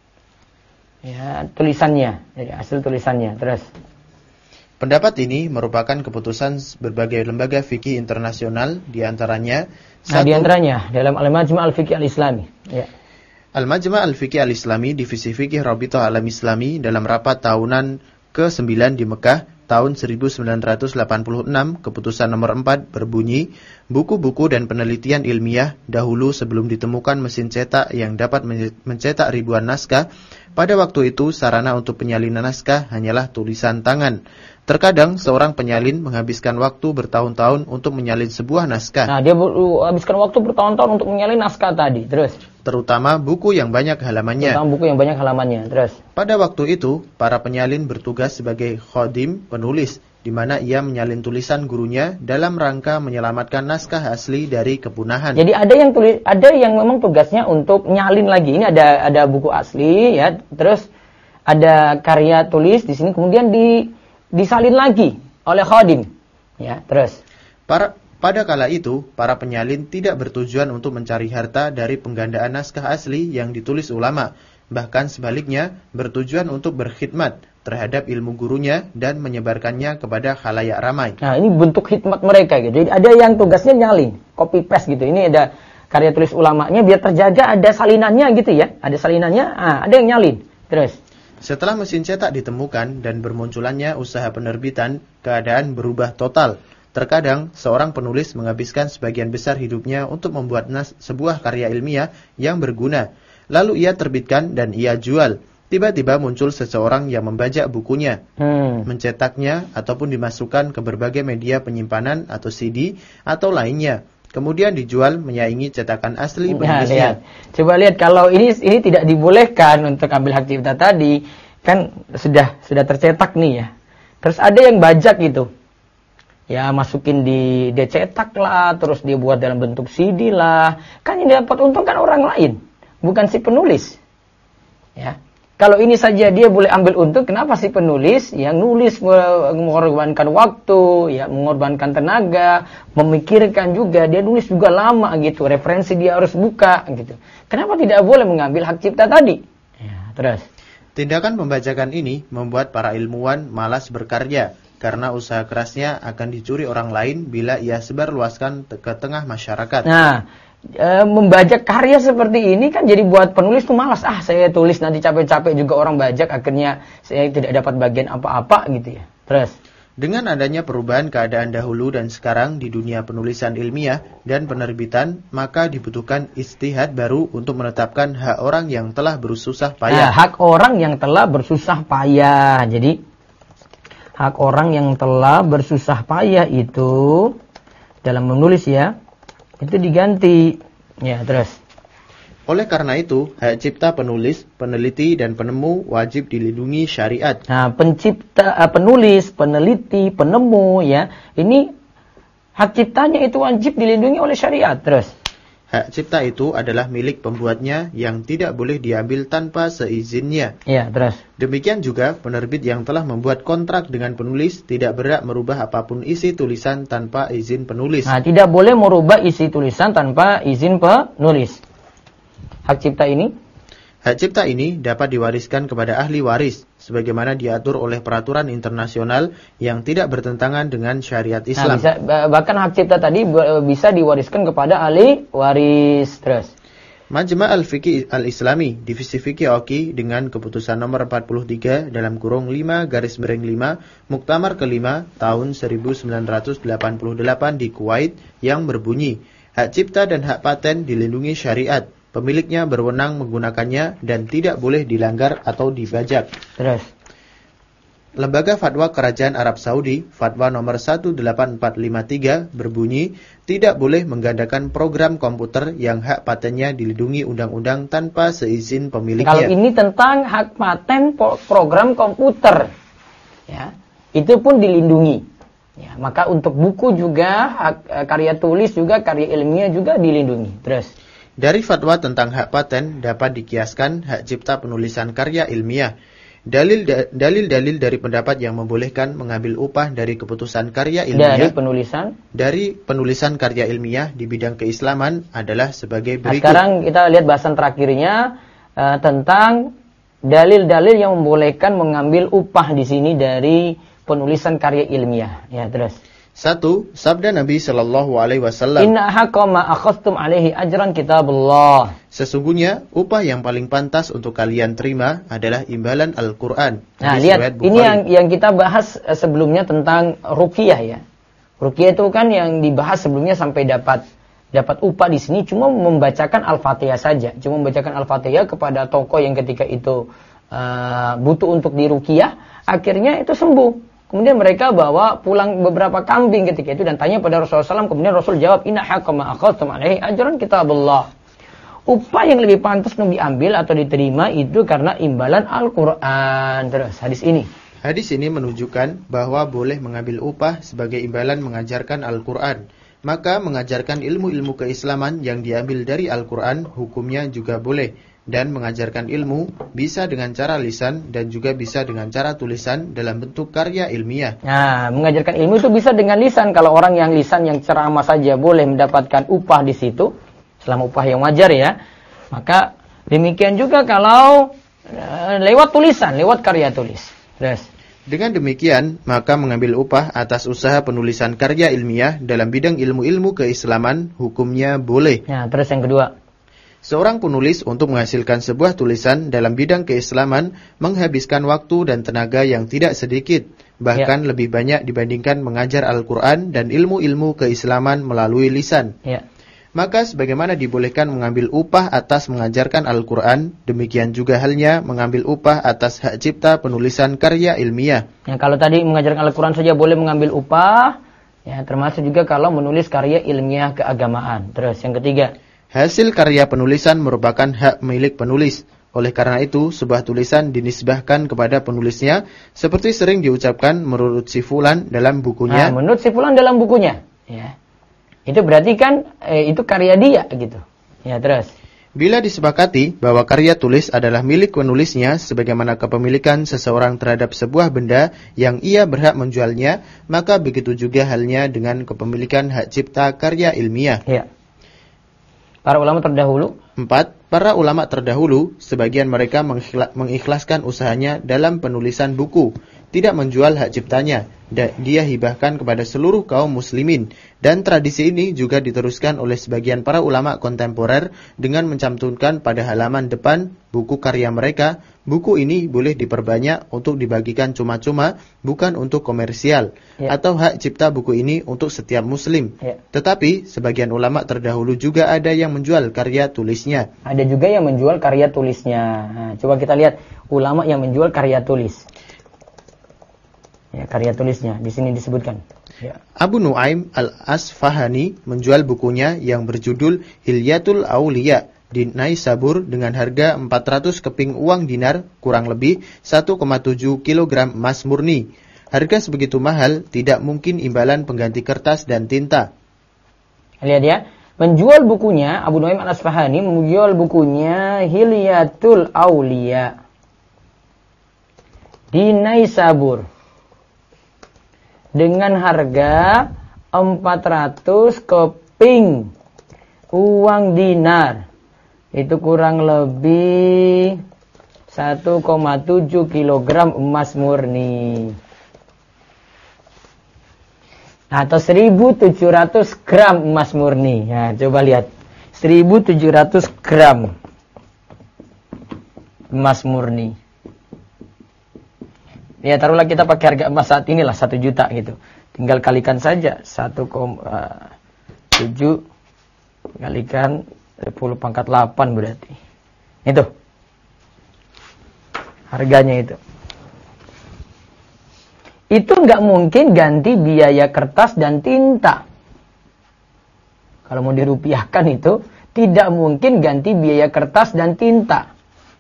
tulisannya, dari hasil tulisannya. Terus pendapat ini merupakan keputusan berbagai lembaga fikih internasional, di antaranya dalam Al-Majma' Al-Fiqh Al-Islami. Ya. Al-Majma' Al-Fiqh Al-Islami, Divisi Fikih Rabithah Alam Islami, dalam rapat tahunan ke-9 di Mekah tahun 1986, keputusan nomor 4 berbunyi, buku-buku dan penelitian ilmiah dahulu sebelum ditemukan mesin cetak yang dapat mencetak ribuan naskah, pada waktu itu sarana untuk penyalinan naskah hanyalah tulisan tangan. Terkadang seorang penyalin menghabiskan waktu bertahun-tahun untuk menyalin sebuah naskah. Nah, dia habiskan waktu bertahun-tahun untuk menyalin naskah tadi. Terus, terutama buku yang banyak halamannya. Terus, pada waktu itu, para penyalin bertugas sebagai khodim, penulis, di mana ia menyalin tulisan gurunya dalam rangka menyelamatkan naskah asli dari kepunahan. Jadi ada yang memang tugasnya untuk nyalin lagi. Ini ada buku asli, ya. Terus ada karya tulis di sini, kemudian disalin lagi oleh khodim. Ya, terus. Pada kala itu, para penyalin tidak bertujuan untuk mencari harta dari penggandaan naskah asli yang ditulis ulama, bahkan sebaliknya bertujuan untuk berkhidmat terhadap ilmu gurunya dan menyebarkannya kepada khalayak ramai. Nah, ini bentuk khidmat mereka gitu. Jadi ada yang tugasnya nyalin, copy paste gitu. Ini ada karya tulis ulamanya, biar terjaga ada salinannya gitu ya. Ada salinannya, ada yang nyalin. Terus, setelah mesin cetak ditemukan dan bermunculannya usaha penerbitan, keadaan berubah total. Terkadang, seorang penulis menghabiskan sebagian besar hidupnya untuk membuat sebuah karya ilmiah yang berguna. Lalu ia terbitkan dan ia jual. Tiba-tiba muncul seseorang yang membajak bukunya, mencetaknya, ataupun dimasukkan ke berbagai media penyimpanan atau CD atau lainnya. Kemudian dijual menyaingi cetakan asli penulisnya. Coba lihat, kalau ini tidak dibolehkan untuk ambil hak cipta tadi, kan sudah tercetak nih ya. Terus ada yang bajak gitu. Ya, masukin dia cetak lah, terus dia buat dalam bentuk CD lah. Kan yang dapat untung kan orang lain, bukan si penulis. Ya. Kalau ini saja dia boleh ambil untung, kenapa si penulis yang nulis mengorbankan waktu, ya, mengorbankan tenaga, memikirkan juga, dia nulis juga lama gitu, referensi dia harus buka gitu. Kenapa tidak boleh mengambil hak cipta tadi? Ya, terus. Tindakan pembajakan ini membuat para ilmuwan malas berkarya, karena usaha kerasnya akan dicuri orang lain bila ia sebarluaskan ke tengah masyarakat. Nah, membajak karya seperti ini kan jadi buat penulis tuh malas. Saya tulis nanti capek-capek juga orang bajak, akhirnya saya tidak dapat bagian apa-apa gitu ya. Terus, dengan adanya perubahan keadaan dahulu dan sekarang di dunia penulisan ilmiah dan penerbitan, maka dibutuhkan ijtihad baru untuk menetapkan hak orang yang telah bersusah payah. Hak orang yang telah bersusah payah. Jadi, hak orang yang telah bersusah payah itu dalam menulis ya, itu diganti. Ya, terus. Oleh karena itu, hak cipta penulis, peneliti, dan penemu wajib dilindungi syariat. Nah, penulis, peneliti, penemu, ya, ini hak ciptanya itu wajib dilindungi oleh syariat. Terus. Hak cipta itu adalah milik pembuatnya yang tidak boleh diambil tanpa seizinnya. Ya, terus. Demikian juga penerbit yang telah membuat kontrak dengan penulis tidak berhak merubah apapun isi tulisan tanpa izin penulis. Nah, tidak boleh merubah isi tulisan tanpa izin penulis. Hak cipta ini? Hak cipta ini dapat diwariskan kepada ahli waris, sebagaimana diatur oleh peraturan internasional yang tidak bertentangan dengan syariat Islam. Nah, bahkan hak cipta tadi bisa diwariskan kepada ahli waris. Terus. Majma' Al-Fiqh Al-Islami, Divisi Fikih Oki, dengan keputusan nomor 43 dalam kurung 5/5 Muktamar ke-5 tahun 1988 di Kuwait yang berbunyi, hak cipta dan hak paten dilindungi syariat. Pemiliknya berwenang menggunakannya dan tidak boleh dilanggar atau dibajak. Terus. Lembaga Fatwa Kerajaan Arab Saudi, Fatwa nomor 18453 berbunyi, tidak boleh menggandakan program komputer yang hak patennya dilindungi undang-undang tanpa seizin pemiliknya. Kalau ini tentang hak paten program komputer, ya, itu pun dilindungi. Ya, maka untuk buku juga, hak karya tulis juga, karya ilmiah juga dilindungi. Terus. Dari fatwa tentang hak paten dapat dikiaskan hak cipta penulisan karya ilmiah. Dalil-dalil dari pendapat yang membolehkan mengambil upah dari keputusan karya ilmiah dari penulisan karya ilmiah di bidang keislaman adalah sebagai berikut. Sekarang kita lihat bahasan terakhirnya tentang dalil-dalil yang membolehkan mengambil upah di sini dari penulisan karya ilmiah. Ya, terus. 1. Sabda Nabi sallallahu alaihi wasallam. Inna haqqa ma akhadtum alaihi ajran kitabullah. Sesungguhnya upah yang paling pantas untuk kalian terima adalah imbalan Al-Qur'an. Nah, lihat ini yang kita bahas sebelumnya tentang ruqyah ya. Ruqyah itu kan yang dibahas sebelumnya sampai dapat upah di sini cuma membacakan Al-Fatihah saja. Cuma membacakan Al-Fatihah kepada tokoh yang ketika itu butuh untuk diruqyah, akhirnya itu sembuh. Kemudian mereka bawa pulang beberapa kambing ketika itu dan tanya pada Rasulullah SAW. Kemudian Rasul jawab, inna haqqa ma akhadtum alaihi ajran kitabullah. Upah yang lebih pantas untuk diambil atau diterima itu karena imbalan Al-Quran. Terus hadis ini. Hadis ini menunjukkan bahwa boleh mengambil upah sebagai imbalan mengajarkan Al-Quran. Maka mengajarkan ilmu-ilmu keislaman yang diambil dari Al-Quran hukumnya juga boleh. Dan mengajarkan ilmu bisa dengan cara lisan dan juga bisa dengan cara tulisan dalam bentuk karya ilmiah. Nah, mengajarkan ilmu itu bisa dengan lisan. Kalau orang yang lisan yang ceramah saja boleh mendapatkan upah di situ, selama upah yang wajar ya. Maka demikian juga kalau lewat tulisan, lewat karya tulis. Terus. Dengan demikian, maka mengambil upah atas usaha penulisan karya ilmiah dalam bidang ilmu-ilmu keislaman hukumnya boleh. Nah, terus yang kedua. Seorang penulis untuk menghasilkan sebuah tulisan dalam bidang keislaman menghabiskan waktu dan tenaga yang tidak sedikit, bahkan lebih banyak dibandingkan mengajar Al-Quran dan ilmu-ilmu keislaman melalui lisan. Maka sebagaimana dibolehkan mengambil upah atas mengajarkan Al-Quran, demikian juga halnya mengambil upah atas hak cipta penulisan karya ilmiah. Ya, kalau tadi mengajarkan Al-Quran saja boleh mengambil upah, ya termasuk juga kalau menulis karya ilmiah keagamaan. Terus yang ketiga. Hasil karya penulisan merupakan hak milik penulis. Oleh karena itu, sebuah tulisan dinisbahkan kepada penulisnya, seperti sering diucapkan menurut si fulan dalam bukunya. Nah, menurut si fulan dalam bukunya. Ya. Itu berarti kan itu karya dia gitu. Ya, terus. Bila disepakati bahwa karya tulis adalah milik penulisnya, sebagaimana kepemilikan seseorang terhadap sebuah benda yang ia berhak menjualnya, maka begitu juga halnya dengan kepemilikan hak cipta karya ilmiah. Ya. Para ulama terdahulu. 4. Para ulama terdahulu, sebagian mereka mengikhlaskan usahanya dalam penulisan buku, tidak menjual hak ciptanya, dia hibahkan kepada seluruh kaum muslimin. Dan tradisi ini juga diteruskan oleh sebagian para ulama kontemporer dengan mencantumkan pada halaman depan buku karya mereka, buku ini boleh diperbanyak untuk dibagikan cuma-cuma, bukan untuk komersial, atau hak cipta buku ini untuk setiap muslim. Tetapi sebagian ulama terdahulu juga ada yang menjual karya tulisnya. Ada juga yang menjual karya tulisnya. Nah, coba kita lihat ulama yang menjual karya tulis. Ya, karya tulisnya di sini disebutkan. Ya. Abu Nuaim Al-Asfahani menjual bukunya yang berjudul Hilyatul Auliya di Naisabur dengan harga 400 keping uang dinar, kurang lebih 1,7 kg emas murni. Harga sebegitu mahal tidak mungkin imbalan pengganti kertas dan tinta. Lihat ya, menjual bukunya, Abu Nuaim Al-Asfahani menjual bukunya Hilyatul Auliya di Naisabur dengan harga 400 keping uang dinar. Itu kurang lebih 1,7 kg emas murni. Atau 1.700 gram emas murni. Nah, coba lihat. 1.700 gram emas murni. Ya, taruhlah kita pakai harga emas saat inilah 1 juta gitu. Tinggal kalikan saja 1,7 kalikan 10 pangkat 8 berarti. Itu. Harganya itu. Itu nggak mungkin ganti biaya kertas dan tinta. Kalau mau dirupiahkan itu, tidak mungkin ganti biaya kertas dan tinta.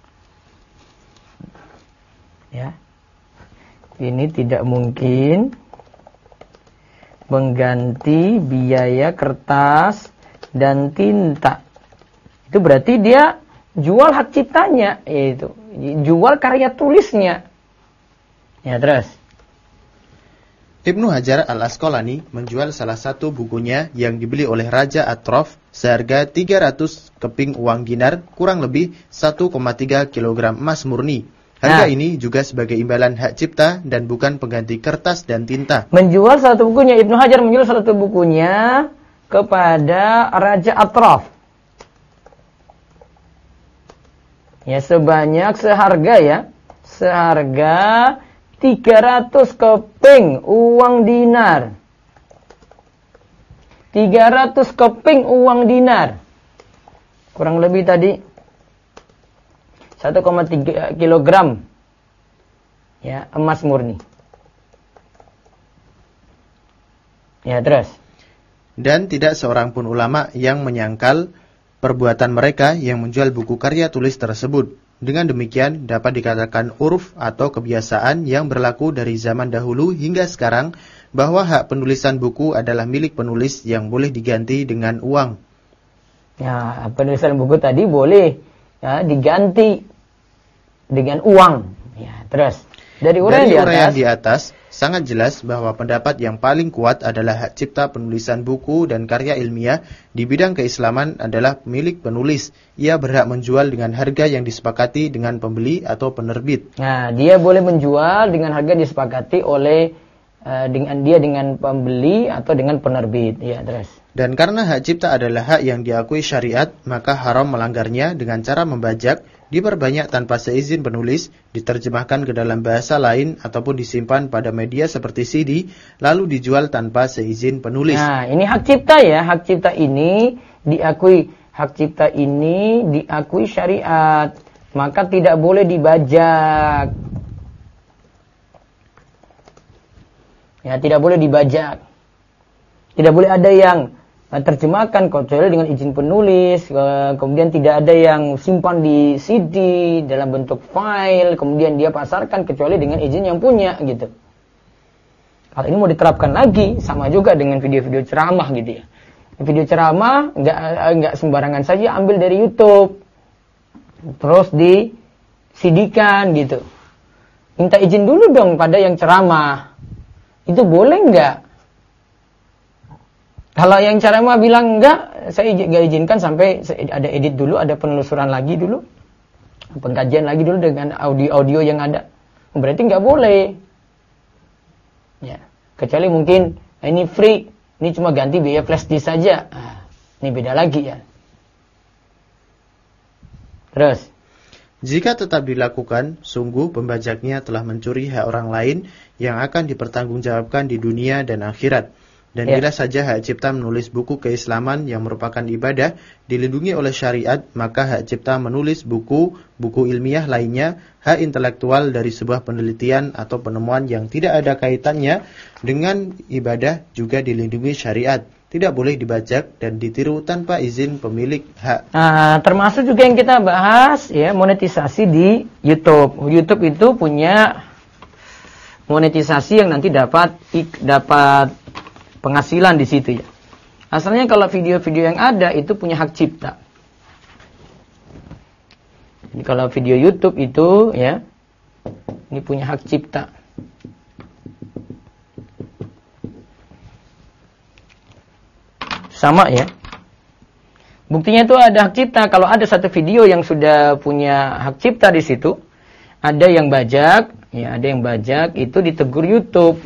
Ya. Ini tidak mungkin mengganti biaya kertas dan tinta. Itu berarti dia jual hak ciptanya, yaitu jual karya tulisnya. Ya, terus. Ibnu Hajar al-Asqalani menjual salah satu bukunya yang dibeli oleh Raja Atrof seharga 300 keping uang dinar, kurang lebih 1,3 kg emas murni. Harga ini juga sebagai imbalan hak cipta dan bukan pengganti kertas dan tinta. Menjual satu bukunya, Ibnu Hajar menjual satu bukunya kepada Raja Atrof. Ya, seharga 300 keping uang dinar. 300 keping uang dinar. Kurang lebih tadi 1,3 kilogram ya, emas murni. Ya, terus. Dan tidak seorang pun ulama yang menyangkal perbuatan mereka yang menjual buku karya tulis tersebut. Dengan demikian dapat dikatakan uruf atau kebiasaan yang berlaku dari zaman dahulu hingga sekarang bahwa hak penulisan buku adalah milik penulis yang boleh diganti dengan uang. Ya, penulisan buku tadi boleh ya, diganti dengan uang. Ya, terus. Dari uraian di atas sangat jelas bahwa pendapat yang paling kuat adalah hak cipta penulisan buku dan karya ilmiah di bidang keislaman adalah milik penulis. Ia berhak menjual dengan harga yang disepakati dengan pembeli atau penerbit. Nah, dia boleh menjual dengan harga disepakati oleh dengan pembeli atau dengan penerbit. Ya, terus. Dan karena hak cipta adalah hak yang diakui syariat, maka haram melanggarnya dengan cara membajak, diperbanyak tanpa seizin penulis, diterjemahkan ke dalam bahasa lain ataupun disimpan pada media seperti CD, lalu dijual tanpa seizin penulis. Nah, ini hak cipta ya. Hak cipta ini diakui syariat, maka tidak boleh dibajak. Ya, tidak boleh dibajak. Tidak boleh ada yang terjemahkan kecuali dengan izin penulis, kemudian tidak ada yang simpan di CD dalam bentuk file, kemudian dia pasarkan kecuali dengan izin yang punya gitu. Kalau ini mau diterapkan lagi sama juga dengan video-video ceramah gitu ya. Video ceramah nggak sembarangan saja ambil dari YouTube, terus di CD-kan gitu. Minta izin dulu dong pada yang ceramah. Itu boleh nggak? Kalau yang ceramah bilang enggak, saya nggak izinkan sampai ada edit dulu, ada penelusuran lagi dulu, pengkajian lagi dulu dengan audio-audio yang ada. Berarti nggak boleh. Ya, kecuali mungkin ini free, ini cuma ganti biaya flash disk saja. Nah, ini beda lagi ya. Terus, jika tetap dilakukan, sungguh pembajaknya telah mencuri hak orang lain yang akan dipertanggungjawabkan di dunia dan akhirat. Dan bila saja hak cipta menulis buku keislaman yang merupakan ibadah dilindungi oleh syariat, maka hak cipta menulis buku ilmiah lainnya, hak intelektual dari sebuah penelitian atau penemuan yang tidak ada kaitannya dengan ibadah juga dilindungi syariat. Tidak boleh dibajak dan ditiru tanpa izin pemilik hak. Termasuk juga yang kita bahas ya, monetisasi di YouTube. YouTube itu punya monetisasi yang nanti dapat penghasilan di situ ya. Asalnya kalau video-video yang ada itu punya hak cipta. Jadi kalau video YouTube itu ya, ini punya hak cipta. Sama ya. Buktinya itu ada hak cipta. Kalau ada satu video yang sudah punya hak cipta di situ, ada yang bajak, ya ada yang bajak, itu ditegur YouTube.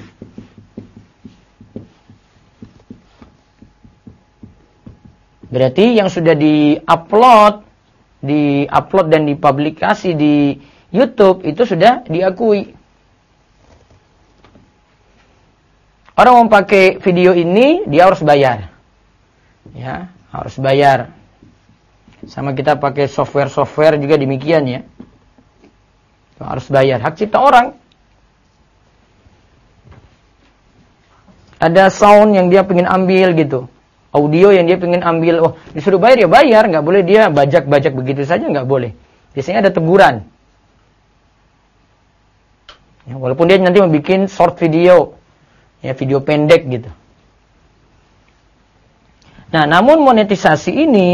Berarti yang sudah di-upload dan dipublikasi di YouTube itu sudah diakui. Orang mau pakai video ini, dia harus bayar. Ya, harus bayar. Sama kita pakai software juga demikian ya. Harus bayar. Hak cipta orang. Ada sound yang dia pengen ambil gitu. Audio yang dia pengen ambil, disuruh bayar ya bayar, nggak boleh dia bajak-bajak begitu saja, nggak boleh. Biasanya ada teguran. Ya, walaupun dia nanti membuat short video, ya video pendek gitu. Nah, namun monetisasi ini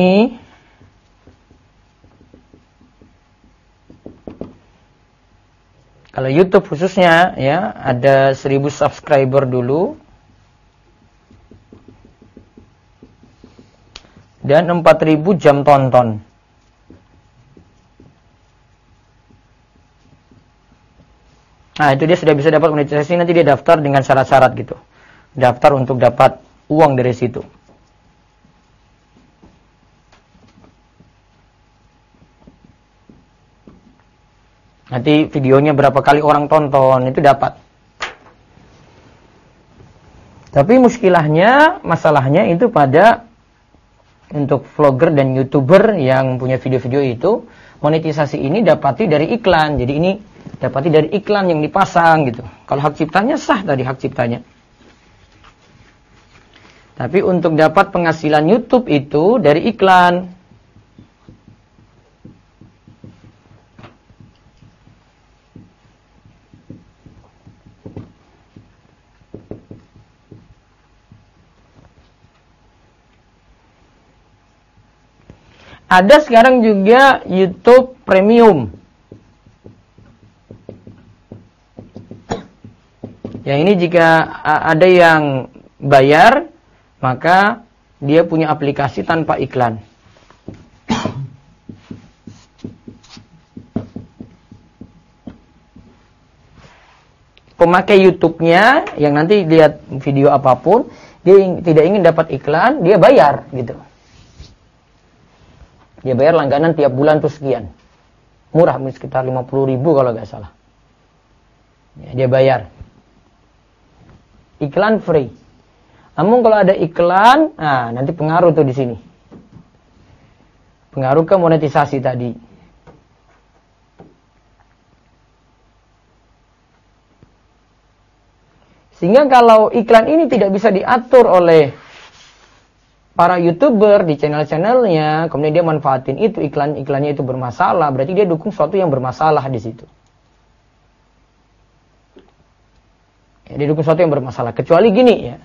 Kalau YouTube khususnya ya ada 1000 subscriber dulu dan 4000 jam tonton. Nah, itu dia sudah bisa dapat monetisasi, nanti dia daftar dengan syarat-syarat gitu. Daftar untuk dapat uang dari situ. Nanti videonya berapa kali orang tonton, itu dapat. Tapi muskilahnya, masalahnya itu pada untuk vlogger dan YouTuber yang punya video-video itu, monetisasi ini dapati dari iklan. Jadi ini dapati dari iklan yang dipasang gitu. Kalau hak ciptanya sah tadi hak ciptanya. Tapi untuk dapat penghasilan YouTube itu dari iklan. Ada sekarang juga YouTube Premium. Yang ini jika ada yang bayar, maka dia punya aplikasi tanpa iklan. Pemakai YouTube-nya yang nanti lihat video apapun, dia tidak ingin dapat iklan, dia bayar gitu. Dia bayar langganan tiap bulan tuh sekian. Murah, sekitar 50.000 kalau nggak salah. Ya, dia bayar. Iklan free. Namun kalau ada iklan, nah nanti pengaruh tuh di sini. Pengaruh ke monetisasi tadi. Sehingga kalau iklan ini tidak bisa diatur oleh para YouTuber di channel-channelnya, kemudian dia manfaatin itu, iklannya itu bermasalah, berarti dia dukung sesuatu yang bermasalah di situ. Ya, dia dukung sesuatu yang bermasalah. Kecuali gini ya,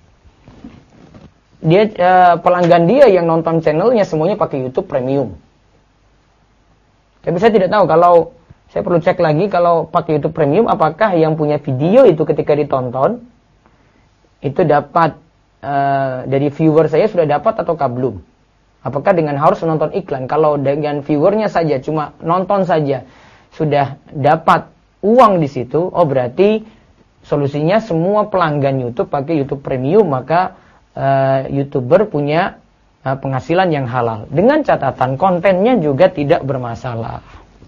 dia pelanggan dia yang nonton channelnya semuanya pakai YouTube Premium. Tapi saya tidak tahu, kalau saya perlu cek lagi kalau pakai YouTube Premium, apakah yang punya video itu ketika ditonton itu dapat dari viewer saya sudah dapat ataukah belum? Apakah dengan harus menonton iklan? Kalau dengan viewernya saja, cuma nonton saja sudah dapat uang di situ, oh berarti solusinya semua pelanggan YouTube pakai YouTube Premium, maka YouTuber punya penghasilan yang halal. Dengan catatan kontennya juga tidak bermasalah.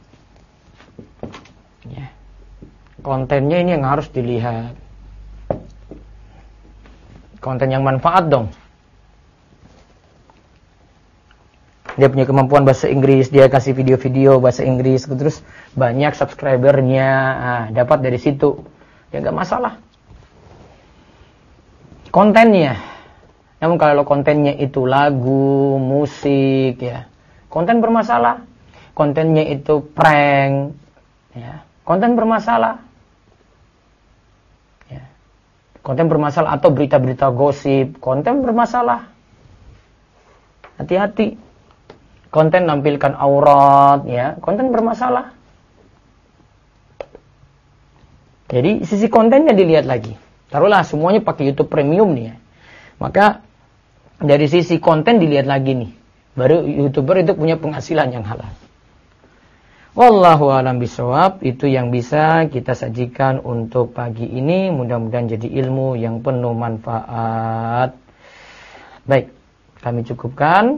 Ya. Kontennya ini yang harus dilihat. Konten yang manfaat dong. Dia punya kemampuan bahasa Inggris, dia kasih video-video bahasa Inggris, terus banyak subscribernya, dapat dari situ. Ya nggak masalah. Kontennya. Namun kalau kontennya itu lagu, musik, ya, konten bermasalah. Kontennya itu prank, ya, konten bermasalah. Konten bermasalah atau berita-berita gosip, konten bermasalah. Hati-hati. Konten nampilkan aurat, ya, konten bermasalah. Jadi sisi kontennya dilihat lagi. Taruhlah semuanya pakai YouTube Premium nih ya. Maka dari sisi konten dilihat lagi nih. Baru YouTuber itu punya penghasilan yang halal. Wallahu a'lam bishawab, itu yang bisa kita sajikan untuk pagi ini. Mudah-mudahan jadi ilmu yang penuh manfaat. Baik, kami cukupkan.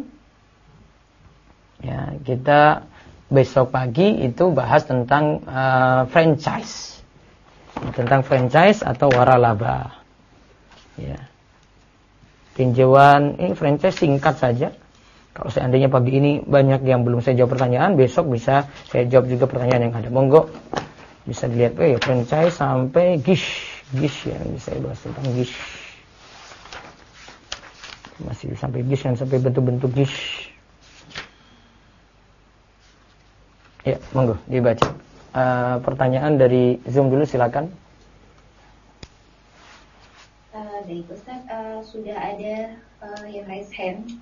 Ya, kita besok pagi itu bahas tentang franchise. Tentang franchise atau waralaba. Ya. Tinjauan ini franchise singkat saja. Kalau seandainya pagi ini banyak yang belum saya jawab pertanyaan, besok bisa saya jawab juga pertanyaan yang ada. Monggo bisa dilihat ya, franchise sampai gish ya, bisa saya bahas tentang gish. Masih sampai gish dan sampai bentuk-bentuk gish. Ya, monggo dibaca. Pertanyaan dari Zoom dulu silakan. Baik Ustaz, sudah ada yang raise hand.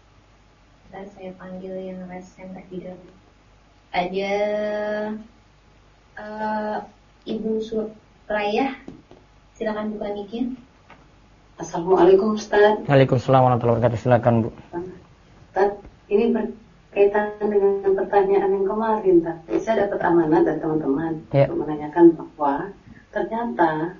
Dan saya panggil yang raise hand terlebih dahulu. Ada Ibu Surayah, silakan buka mic-nya. Assalamualaikum Ustaz. Waalaikumsalam warahmatullahi wabarakatuh. Silakan Bu. Ustaz, ini berkaitan dengan pertanyaan yang kemarin, Ustaz. Saya dapat amanah dari teman-teman untuk menanyakan bahwa ternyata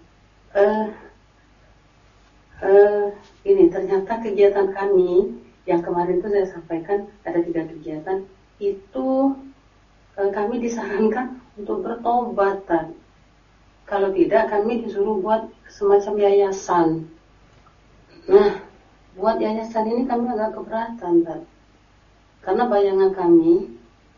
ternyata kegiatan kami yang kemarin itu saya sampaikan ada 3 kegiatan itu kami disarankan untuk bertobat, Ustaz. Kalau tidak kami disuruh buat semacam yayasan. Nah, buat yayasan ini kami agak keberatan, Ustaz. Karena bayangan kami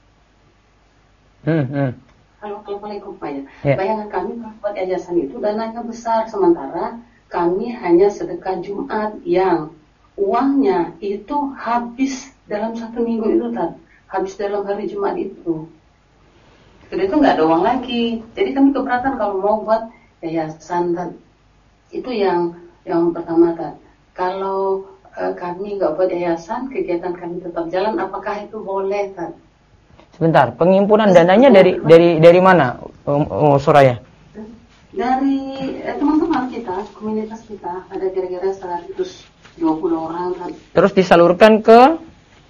Halo, Assalamualaikum Pak ya. Bayangan kami buat yayasan itu dananya besar, sementara kami hanya sedekah Jumat yang uangnya itu habis dalam 1 minggu itu, Ustaz. Habis dalam hari Jumat itu. Sudah itu nggak ada uang lagi. Jadi kami keberatan kalau mau buat yayasan, Ustaz. Itu yang pertama, Ustaz. Kalau kami nggak buat yayasan, kegiatan kami tetap jalan, apakah itu boleh, Ustaz? Sebentar, pengimpunan dananya dari mana, Suraya? Dari teman-teman kita, komunitas kita, ada kira-kira 120 orang, Ustaz. Terus disalurkan ke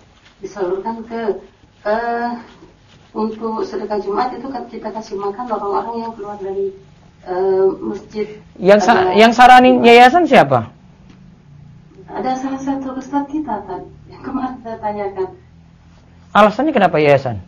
untuk sedekah Jumat itu kan kita kasih makan orang-orang yang keluar dari masjid. Yang saranin yayasan siapa? Ada salah satu ustaz kita, Tad, yang kemarin saya tanyakan. Alasannya kenapa yayasan?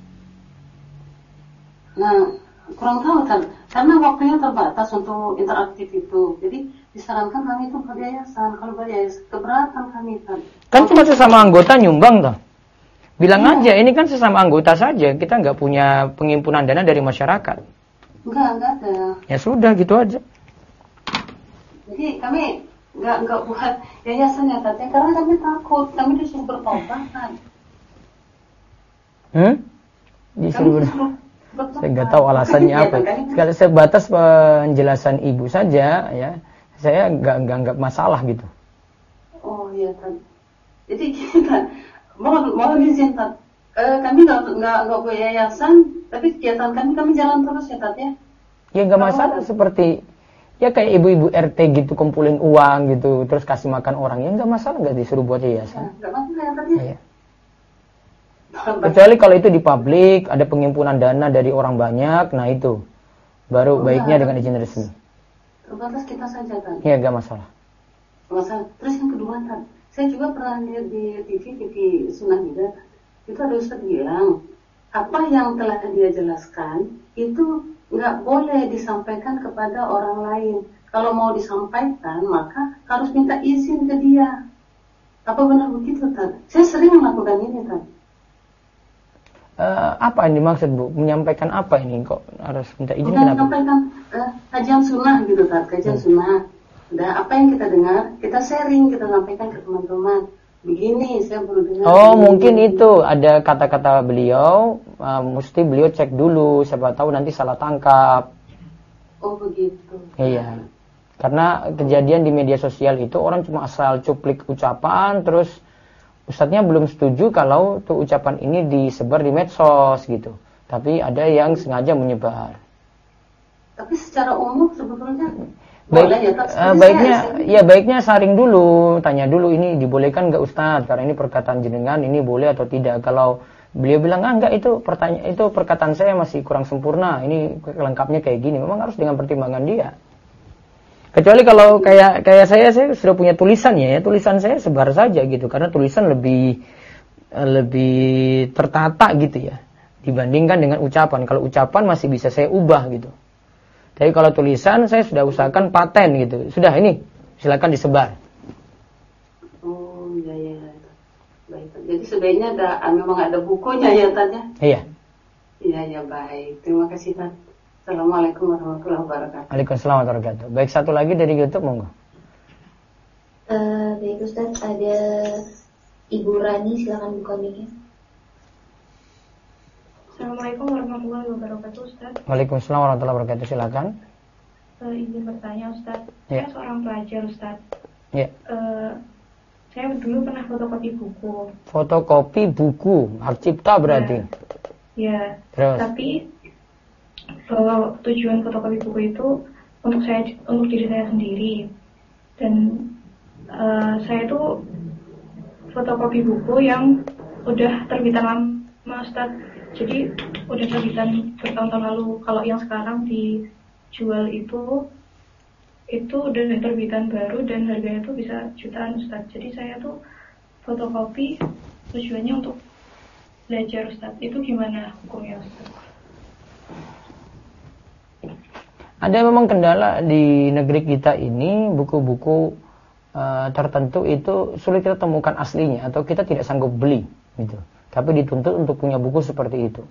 Nah, kurang tahu, Tad. Karena waktunya terbatas untuk interaktif itu. Jadi disarankan kami itu beryayasan. Kalau beryayasan keberatan kami, Tad. Kan cuma sesama anggota nyumbang toh. Bilang aja, ini kan sesama anggota saja. Kita nggak punya pengimpunan dana dari masyarakat. Enggak ada. Ya sudah, gitu aja. Jadi kami nggak buat yayasan ya, Tad. Karena kami takut. Kami disuruh bertobat, Tad. Disuruh saya nggak tahu alasannya apa. Kalau sebatas penjelasan ibu saja, ya saya nggak masalah gitu. Oh iya, Tad. Jadi kita mohon izin, Tad. Kami nggak buat yayasan, tapi kegiatan kami jalan terus ya, Tad ya. Ya nggak masalah, seperti ya kayak ibu-ibu RT gitu kumpulin uang gitu, terus kasih makan orang, ya nggak masalah, nggak disuruh buat yayasan. Nggak masalah ya, Tad ya. Ya. Kecuali kalau itu di publik, ada pengimpunan dana dari orang banyak, nah itu baru baiknya dengan izin resmi. Terbatas kita saja, Tad. Ya nggak masalah. Masalah. Terus yang kedua, Tad, saya juga pernah lihat di TV Sunnah juga, itu ada ustaz bilang apa yang telah dia jelaskan itu nggak boleh disampaikan kepada orang lain. Kalau mau disampaikan maka harus minta izin ke dia. Apa benar begitu, Tad? Saya sering melakukan ini, Tad. Apa yang dimaksud, Bu? Menyampaikan apa ini? Kok harus minta izin? Bukan menyampaikan kajian sunnah gitu, Tad. Kajian sunnah. Udah apa yang kita dengar, kita sharing, kita sampaikan ke teman-teman. Begini, saya baru dengar. Oh, mungkin itu ada kata-kata beliau, mesti beliau cek dulu, siapa tahu nanti salah tangkap. Oh, begitu. Iya. Karena kejadian di media sosial itu orang cuma asal cuplik ucapan, terus ustadznya belum setuju kalau tuh ucapan ini disebar di medsos gitu. Tapi ada yang sengaja menyebar. Tapi secara umum sebetulnya baiknya saring dulu, tanya dulu ini dibolehkan nggak Ustadz, karena ini perkataan jenengan, ini boleh atau tidak. Kalau beliau bilang enggak, itu perkataan saya masih kurang sempurna, ini lengkapnya kayak gini, memang harus dengan pertimbangan dia. Kecuali kalau kayak saya sudah punya tulisannya, ya tulisan saya sebar saja gitu, karena tulisan lebih tertata gitu ya dibandingkan dengan ucapan. Kalau ucapan masih bisa saya ubah gitu. Tapi kalau tulisan saya sudah usahakan paten gitu. Sudah ini silakan disebar. Oh iya. Baik. Jadi sebaiknya memang ada bukunya ya, Tad ya? Iya. Iya baik. Terima kasih, Tad. Assalamualaikum warahmatullahi wabarakatuh. Waalaikumsalam warahmatullahi wabarakatuh. Baik, satu lagi dari YouTube, monggo. Baik Ustaz, ada Ibu Rani, silakan buka mic-nya. Assalamualaikum warahmatullahi wabarakatuh, Ustaz. Waalaikumsalam warahmatullahi wabarakatuh. Silakan. Izin bertanya, Ustaz. Ya. Saya seorang pelajar, Ustaz. Ya. Saya dulu pernah fotokopi buku. Fotokopi buku, hak cipta berarti. Ya. Terus. Tapi bahwa tujuan fotokopi buku itu untuk diri saya sendiri. Dan saya itu fotokopi buku yang udah terbitan lama, Ustaz. Jadi udah terbitan bertahun-tahun lalu. Kalau yang sekarang dijual itu udah terbitan baru dan harganya tuh bisa jutaan, Ustaz. Jadi saya tuh fotokopi tujuannya untuk belajar, Ustaz. Itu gimana hukumnya, Ustaz? Ada memang kendala di negeri kita ini, buku-buku tertentu itu sulit kita temukan aslinya atau kita tidak sanggup beli gitu. Tapi dituntut untuk punya buku seperti itu.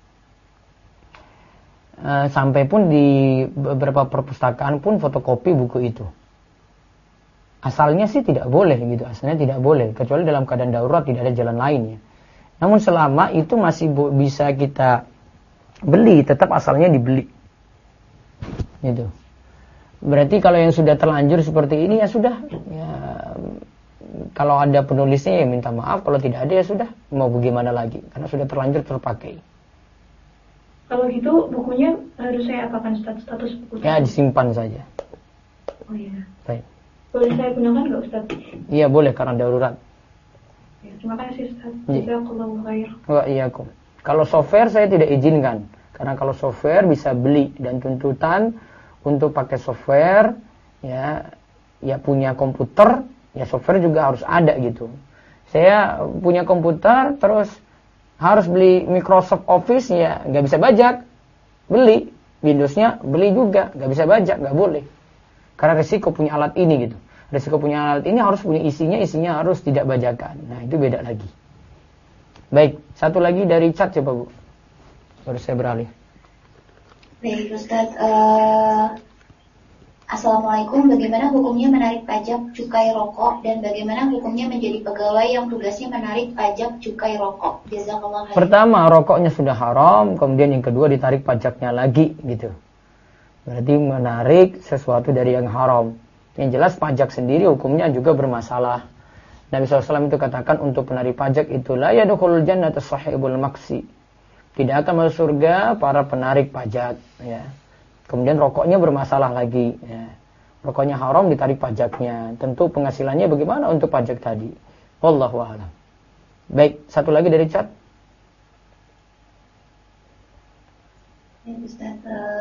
Sampai pun di beberapa perpustakaan pun fotokopi buku itu. Asalnya sih tidak boleh gitu, asalnya tidak boleh kecuali dalam keadaan darurat, tidak ada jalan lainnya. Namun selama itu masih bisa kita beli, tetap asalnya dibeli. Gitu. Berarti kalau yang sudah terlanjur seperti ini ya sudah, ya, kalau ada penulisnya ya minta maaf, kalau tidak ada ya sudah, mau bagaimana lagi, karena sudah terlanjur terpakai. Kalau gitu bukunya harus saya apakan, status buku? Ya disimpan saja. Oh iya. Baik. Boleh saya gunakan nggak, Ustaz? Iya boleh karena darurat. Ya, terima kasih, Ustaz. Jazakallahu khair. Wa iyyakum. Kalau software saya tidak izinkan, karena kalau software bisa beli dan tuntutan untuk pakai software ya punya komputer, ya software juga harus ada gitu. Saya punya komputer terus harus beli Microsoft Office, ya nggak bisa bajak, beli Windowsnya beli juga, nggak bisa bajak, nggak boleh. Karena resiko punya alat ini gitu. Resiko punya alat ini harus punya isinya harus tidak bajakan. Nah itu beda lagi. Baik, satu lagi dari chat coba Bu. Baru saya beralih. Baik Ustaz, Assalamualaikum, bagaimana hukumnya menarik pajak cukai rokok dan bagaimana hukumnya menjadi pegawai yang tugasnya menarik pajak cukai rokok? Jazakallah khair. Pertama, rokoknya sudah haram, kemudian yang kedua ditarik pajaknya lagi gitu. Berarti menarik sesuatu dari yang haram. Yang jelas pajak sendiri hukumnya juga bermasalah. Nabi SAW itu katakan untuk penarik pajak itu la yadkhulul jannata sahibul maksi. Tidak akan masuk surga para penarik pajak ya. Kemudian rokoknya bermasalah lagi ya. Rokoknya haram ditarik pajaknya. Tentu penghasilannya bagaimana untuk pajak tadi? Wallahu a'lam. Baik, satu lagi dari chat. Ya, Ustaz,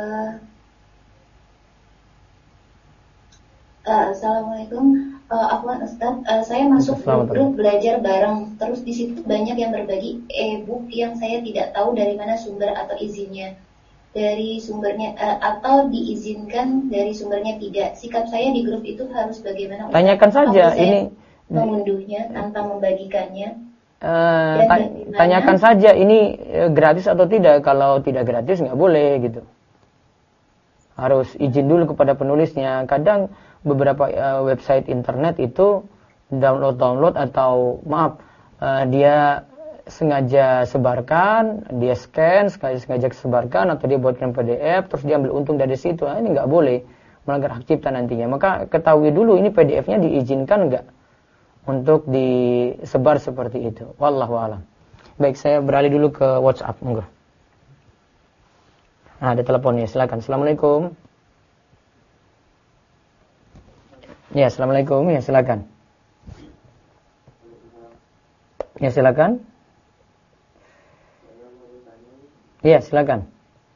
Assalamualaikum. Afwan Ustaz, saya masuk grup belajar bareng. Terus di situ banyak yang berbagi e-book yang saya tidak tahu dari mana sumber atau izinnya. Dari sumbernya atau diizinkan dari sumbernya tidak. Sikap saya di grup itu harus bagaimana? Ustaz? Tanyakan saja ini mengunduhnya tanpa membagikannya. Tanyakan saja ini gratis atau tidak. Kalau tidak gratis nggak boleh gitu. Harus izin dulu kepada penulisnya. Kadang beberapa website internet itu download atau dia sengaja sebarkan, dia scan, sengaja sebarkan, atau dia buatkan PDF, terus dia ambil untung dari situ. Nah, ini nggak boleh, melanggar hak cipta nantinya. Maka ketahui dulu ini PDF-nya diizinkan nggak untuk disebar seperti itu. Wallahu a'lam. Baik, saya beralih dulu ke WhatsApp, monggo. Nah, ada teleponnya, silakan. Assalamualaikum. Ya, assalamualaikum. Ya, silakan. Ya, silakan. Iya, silakan.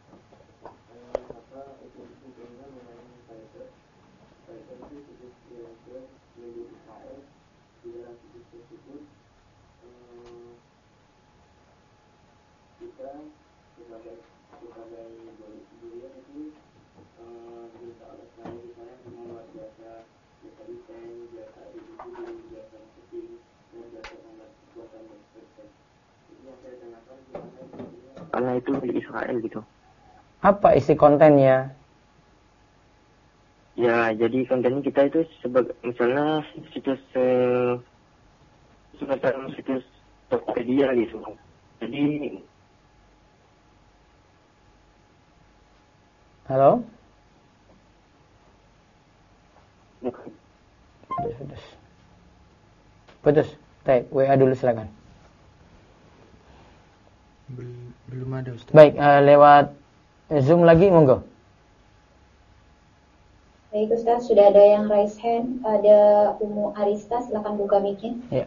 Karena itu di Israel gitu. Apa isi kontennya? Ya, jadi konten kita itu sebagai misalnya situs semacam situs Tokopedia gitu. Jadi halo? Putus. Baik, WA dulu silakan. Belum ada Ustaz. Baik, lewat Zoom lagi, monggo. Baik Ustaz, sudah ada yang raise hand. Ada Umu Arista, silakan buka mic-nya. Ya.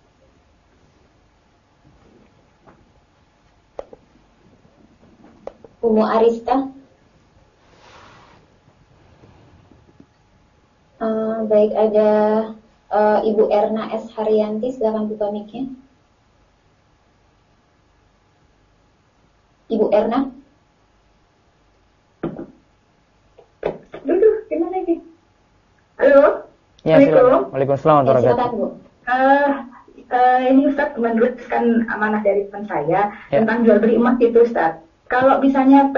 Umu Arista. Baik, ada Ibu Erna S. Haryanti, silakan buka mic-nya. Ibu Erna. Duh, gimana ini? Halo? Ya, Assalamualaikum. Waalaikumsalam Ya, silakan Bu. Ini Ustaz meneruskan amanah dari teman saya Ya. tentang jual beli emas itu Ustaz. Kalau misalnya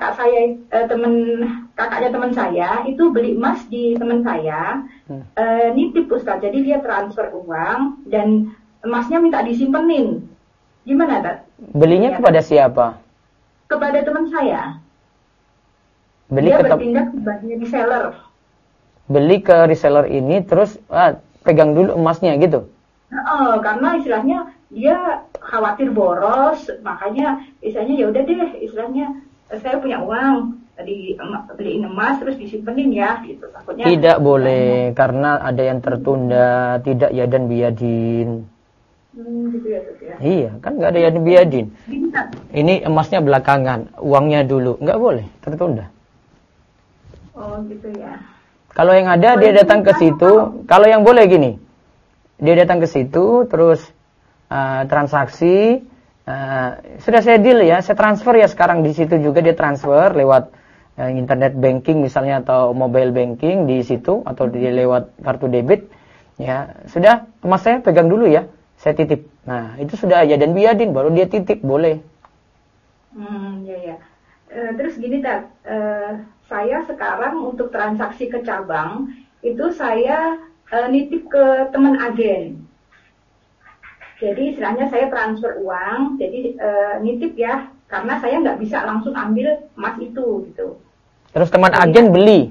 kakaknya teman saya itu beli emas di teman saya, nitip Ustaz. Jadi dia transfer uang dan emasnya minta disimpenin. Gimana, Tat? Belinya kepada siapa? Kepada teman saya. Beli Dia ke bertindak sebagai reseller. Beli ke reseller ini terus pegang dulu emasnya gitu. Karena istilahnya dia khawatir boros, makanya istilahnya ya udah deh, istilahnya saya punya uang beliin emas terus disimpenin ya gitu. Takutnya Tidak boleh karena ada yang tertunda, tidak yadan biyadin. Gitu ya, Ustaz, ya. Iya, kan nggak ada yadan biyadin. Bisa. Ini emasnya belakangan, uangnya dulu, nggak boleh, tertunda. Oh gitu ya. Kalau yang ada dia datang ke situ, kalau yang boleh gini, dia datang ke situ terus transaksi, sudah saya deal ya, saya transfer ya sekarang di situ juga dia transfer lewat internet banking misalnya atau mobile banking di situ atau dia lewat kartu debit, ya sudah emas saya pegang dulu ya, saya titip. Nah itu sudah ya dan biadin baru dia titip boleh. Ya. Terus gini Tat, saya sekarang untuk transaksi ke cabang itu saya nitip ke teman agen. Jadi istilahnya saya transfer uang, jadi nitip ya, karena saya nggak bisa langsung ambil emas itu gitu. Terus teman agen beli?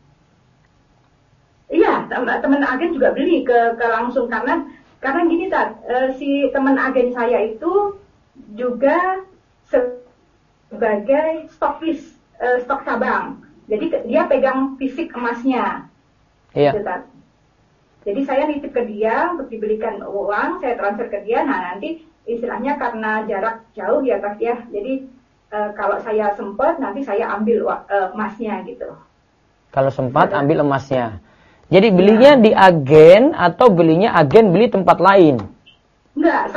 Iya, teman agen juga beli ke langsung karena gini Tat, si teman agen saya itu juga sebagai stokis, stok cabang. Jadi dia pegang fisik emasnya. Iya. Gitu, Tat. Jadi saya nitip ke dia untuk dibelikan uang, saya transfer ke dia. Nah nanti istilahnya karena jarak jauh ya Pak ya. Jadi kalau saya sempat nanti saya ambil emasnya gitu. Kalau sempat ambil emasnya. Jadi belinya di agen atau belinya agen beli tempat lain? Enggak,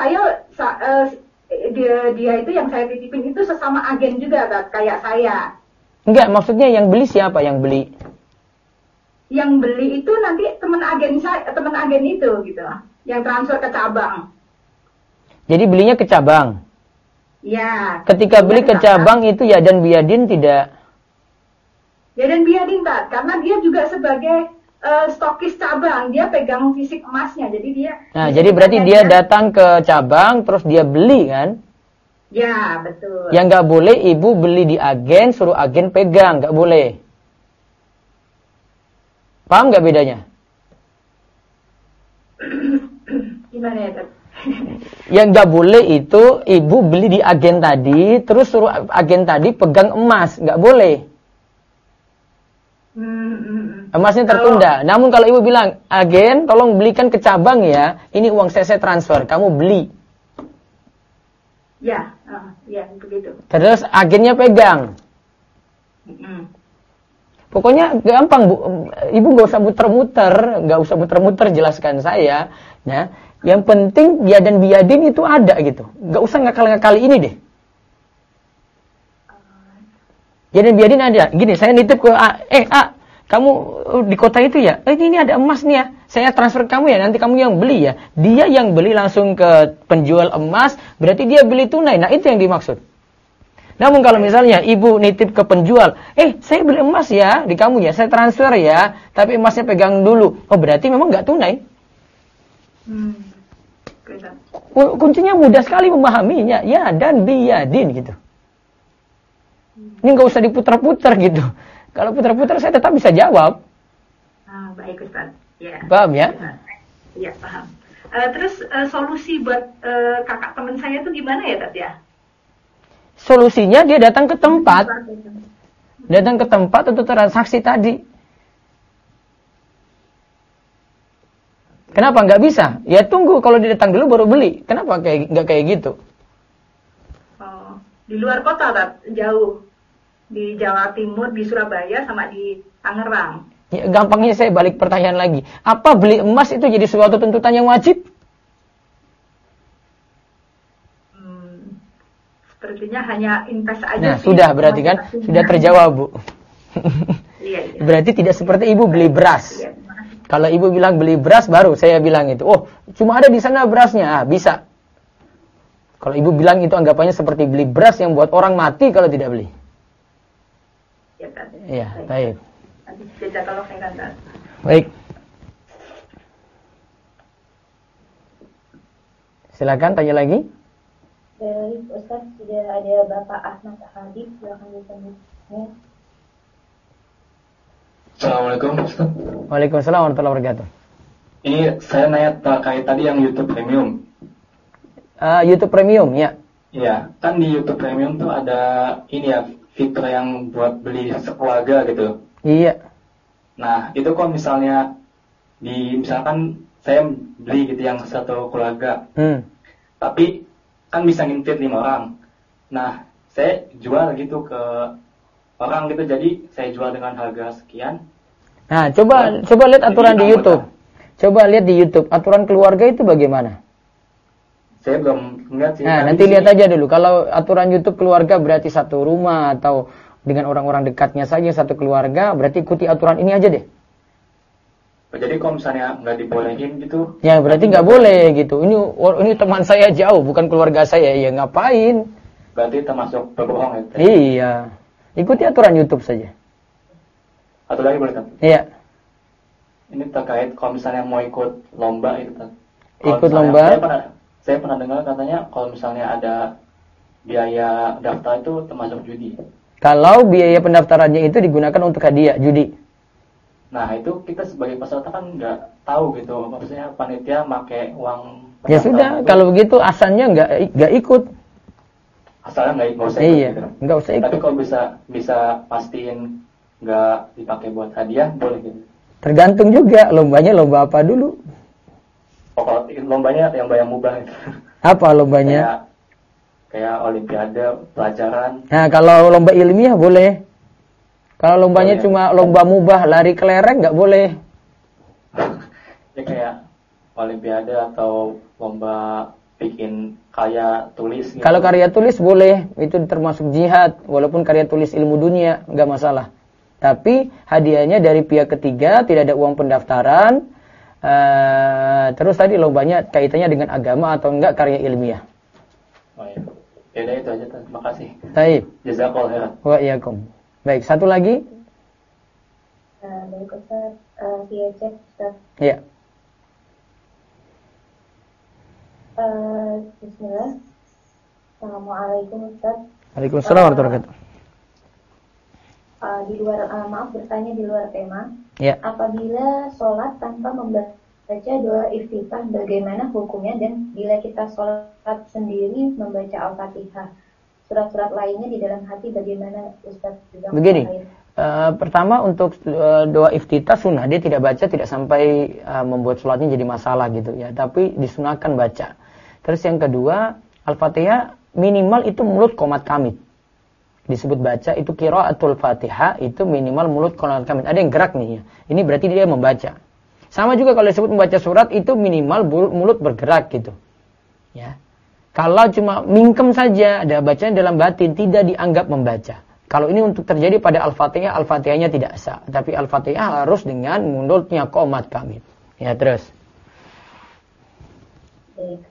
dia itu yang saya titipin itu sesama agen juga Tat, kayak saya. Enggak, maksudnya yang beli siapa yang beli? Yang beli itu nanti teman agen itu gitu, yang transfer ke cabang. Jadi belinya ke cabang. Ya. Ketika beli ke cabang itu ya dan biadin tidak? Ya dan biadin Tat, karena dia juga sebagai stokis cabang, dia pegang fisik emasnya, jadi dia. Nah, jadi berarti dia datang ke cabang terus dia beli kan? Ya betul. Yang nggak boleh ibu beli di agen, suruh agen pegang, nggak boleh. Paham nggak bedanya? Gimana ya, Tat? Yang nggak boleh itu ibu beli di agen tadi, terus suruh agen tadi pegang emas, nggak boleh. Emasnya tertunda. Namun kalau ibu bilang, agen tolong belikan ke cabang ya, ini uang saya transfer, kamu beli. Ya begitu. Terus agennya pegang. Pokoknya gampang Bu, ibu nggak usah muter-muter, jelaskan saya. Ya, yang penting ya dan biadin itu ada gitu. Nggak usah ngakal-ngakali ini deh. Ya dan biadin ada. Gini, saya nitip ke kamu di kota itu ya? Ini ada emas nih ya. Saya transfer kamu ya, nanti kamu yang beli ya. Dia yang beli langsung ke penjual emas, berarti dia beli tunai. Nah, itu yang dimaksud. Namun kalau misalnya ibu nitip ke penjual, saya beli emas ya di kamu ya, saya transfer ya, tapi emasnya pegang dulu. Oh, berarti memang nggak tunai. Kuncinya mudah sekali memahaminya, ya dan biyadin gitu. Ini nggak usah diputar-putar gitu. Kalau putar-putar saya tetap bisa jawab. Baik Ustaz. Ya. Paham ya? Iya paham. Terus solusi buat kakak teman saya itu gimana ya Tat ya? Solusinya dia datang ke tempat. Datang ke tempat untuk transaksi tadi. Kenapa nggak bisa? Ya tunggu kalau dia datang dulu baru beli. Kenapa nggak kayak gitu? Oh, di luar kota, jauh. Di Jawa Timur, di Surabaya, sama di Tangerang. Ya, gampangnya saya balik pertanyaan lagi. Apa beli emas itu jadi suatu tuntutan yang wajib? Sepertinya hanya invest aja. Nah, sudah berarti kan sudah terjawab, Bu. Iya. Berarti tidak seperti ibu beli beras. Iya. Kalau ibu bilang beli beras, baru saya bilang itu. Oh, cuma ada di sana berasnya. Bisa. Kalau ibu bilang itu anggapannya seperti beli beras yang buat orang mati kalau tidak beli. Iya, baik. Nanti jeda kalau saya kan. Baik. Silakan tanya lagi. Baik, Ustaz, sudah ada Bapak Ahmad Habib, silakan ditanya. Assalamualaikum, Ustaz. Waalaikumsalam warahmatullahi wabarakatuh. Ini saya nanya terkait tadi yang YouTube Premium. YouTube Premium, ya. Iya, kan di YouTube Premium tuh ada ini ya, fitur yang buat beli sekeluarga gitu. Iya. Nah, itu kok misalnya misalkan saya beli gitu yang satu keluarga. Tapi kan bisa nginvite 5 orang. Nah, saya jual gitu ke orang gitu, jadi saya jual dengan harga sekian. Nah, coba lihat aturan di YouTube. Coba lihat di YouTube, aturan keluarga itu bagaimana? Saya belum lihat sih. Nah, nanti lihat aja dulu. Kalau aturan YouTube keluarga berarti satu rumah atau dengan orang-orang dekatnya saja satu keluarga, berarti ikuti aturan ini aja deh. Jadi kalau misalnya nggak dibolehin gitu? Ya berarti nggak boleh gitu. Ini teman saya jauh, bukan keluarga saya. Ya ngapain? Berarti termasuk berbohong ya? Iya. Ikuti aturan YouTube saja. Atau lagi boleh, Tan? Iya. Ini terkait kalau misalnya mau ikut lomba itu, Tan. Ikut lomba? Saya pernah dengar katanya kalau misalnya ada biaya daftar itu termasuk judi. Kalau biaya pendaftarannya itu digunakan untuk hadiah, judi. Nah, itu kita sebagai peserta kan nggak tahu gitu. Maksudnya panitia pakai uang. Ya sudah, kalau begitu asalnya nggak ikut. Asalnya nggak usah ikut. Iya, gitu. Nggak usah ikut. Tapi kalau bisa pastiin nggak dipakai buat hadiah, boleh gitu. Tergantung juga lombanya lomba apa dulu. Oh, kalau lombanya yang mubah itu. Apa lombanya? Kayak olimpiade, pelajaran. Nah, kalau lomba ilmiah boleh. Kalau lombanya cuma lomba mubah, lari kelereng nggak boleh. Ya kayak olimpiade atau lomba bikin karya tulis gitu. Kalau karya tulis boleh, itu termasuk jihad. Walaupun karya tulis ilmu dunia, nggak masalah. Tapi hadiahnya dari pihak ketiga, tidak ada uang pendaftaran. Terus tadi lombanya kaitannya dengan agama atau enggak karya ilmiah. Oh iya. Ya itu aja, terima kasih. Baik. Jazakallahu khairan. Wa iyyakum. Baik, satu lagi. Baik, Ustaz, via chat, Ustaz. Iya. Bismillah. Assalamualaikum, Ustaz. Waalaikumsalam warahmatullahi wabarakatuh. Di luar, maaf bertanya di luar tema. Ya. Apabila sholat tanpa membaca doa iftitah, bagaimana hukumnya? Dan bila kita sholat sendiri membaca Al-Fatihah, surat-surat lainnya di dalam hati bagaimana, Ustaz? Begini, pertama untuk doa iftitah sunnah, dia tidak baca, tidak sampai membuat sholatnya jadi masalah gitu ya, tapi disunahkan baca. Terus yang kedua, Al-Fatihah minimal itu mulut qomat kamit. Disebut baca itu qiraatul Fatihah, itu minimal mulut qomat kamit. Ada yang gerak nih ya. Ini berarti dia membaca. Sama juga kalau disebut membaca surat itu minimal mulut bergerak gitu. Ya. Kalau cuma mingkem saja, ada bacanya dalam batin, tidak dianggap membaca. Kalau ini untuk terjadi pada Al-Fatihah, Al-Fatihahnya tidak sah. Tapi Al-Fatihah harus dengan mulutnya qomat kamit. Ya, terus. Baik.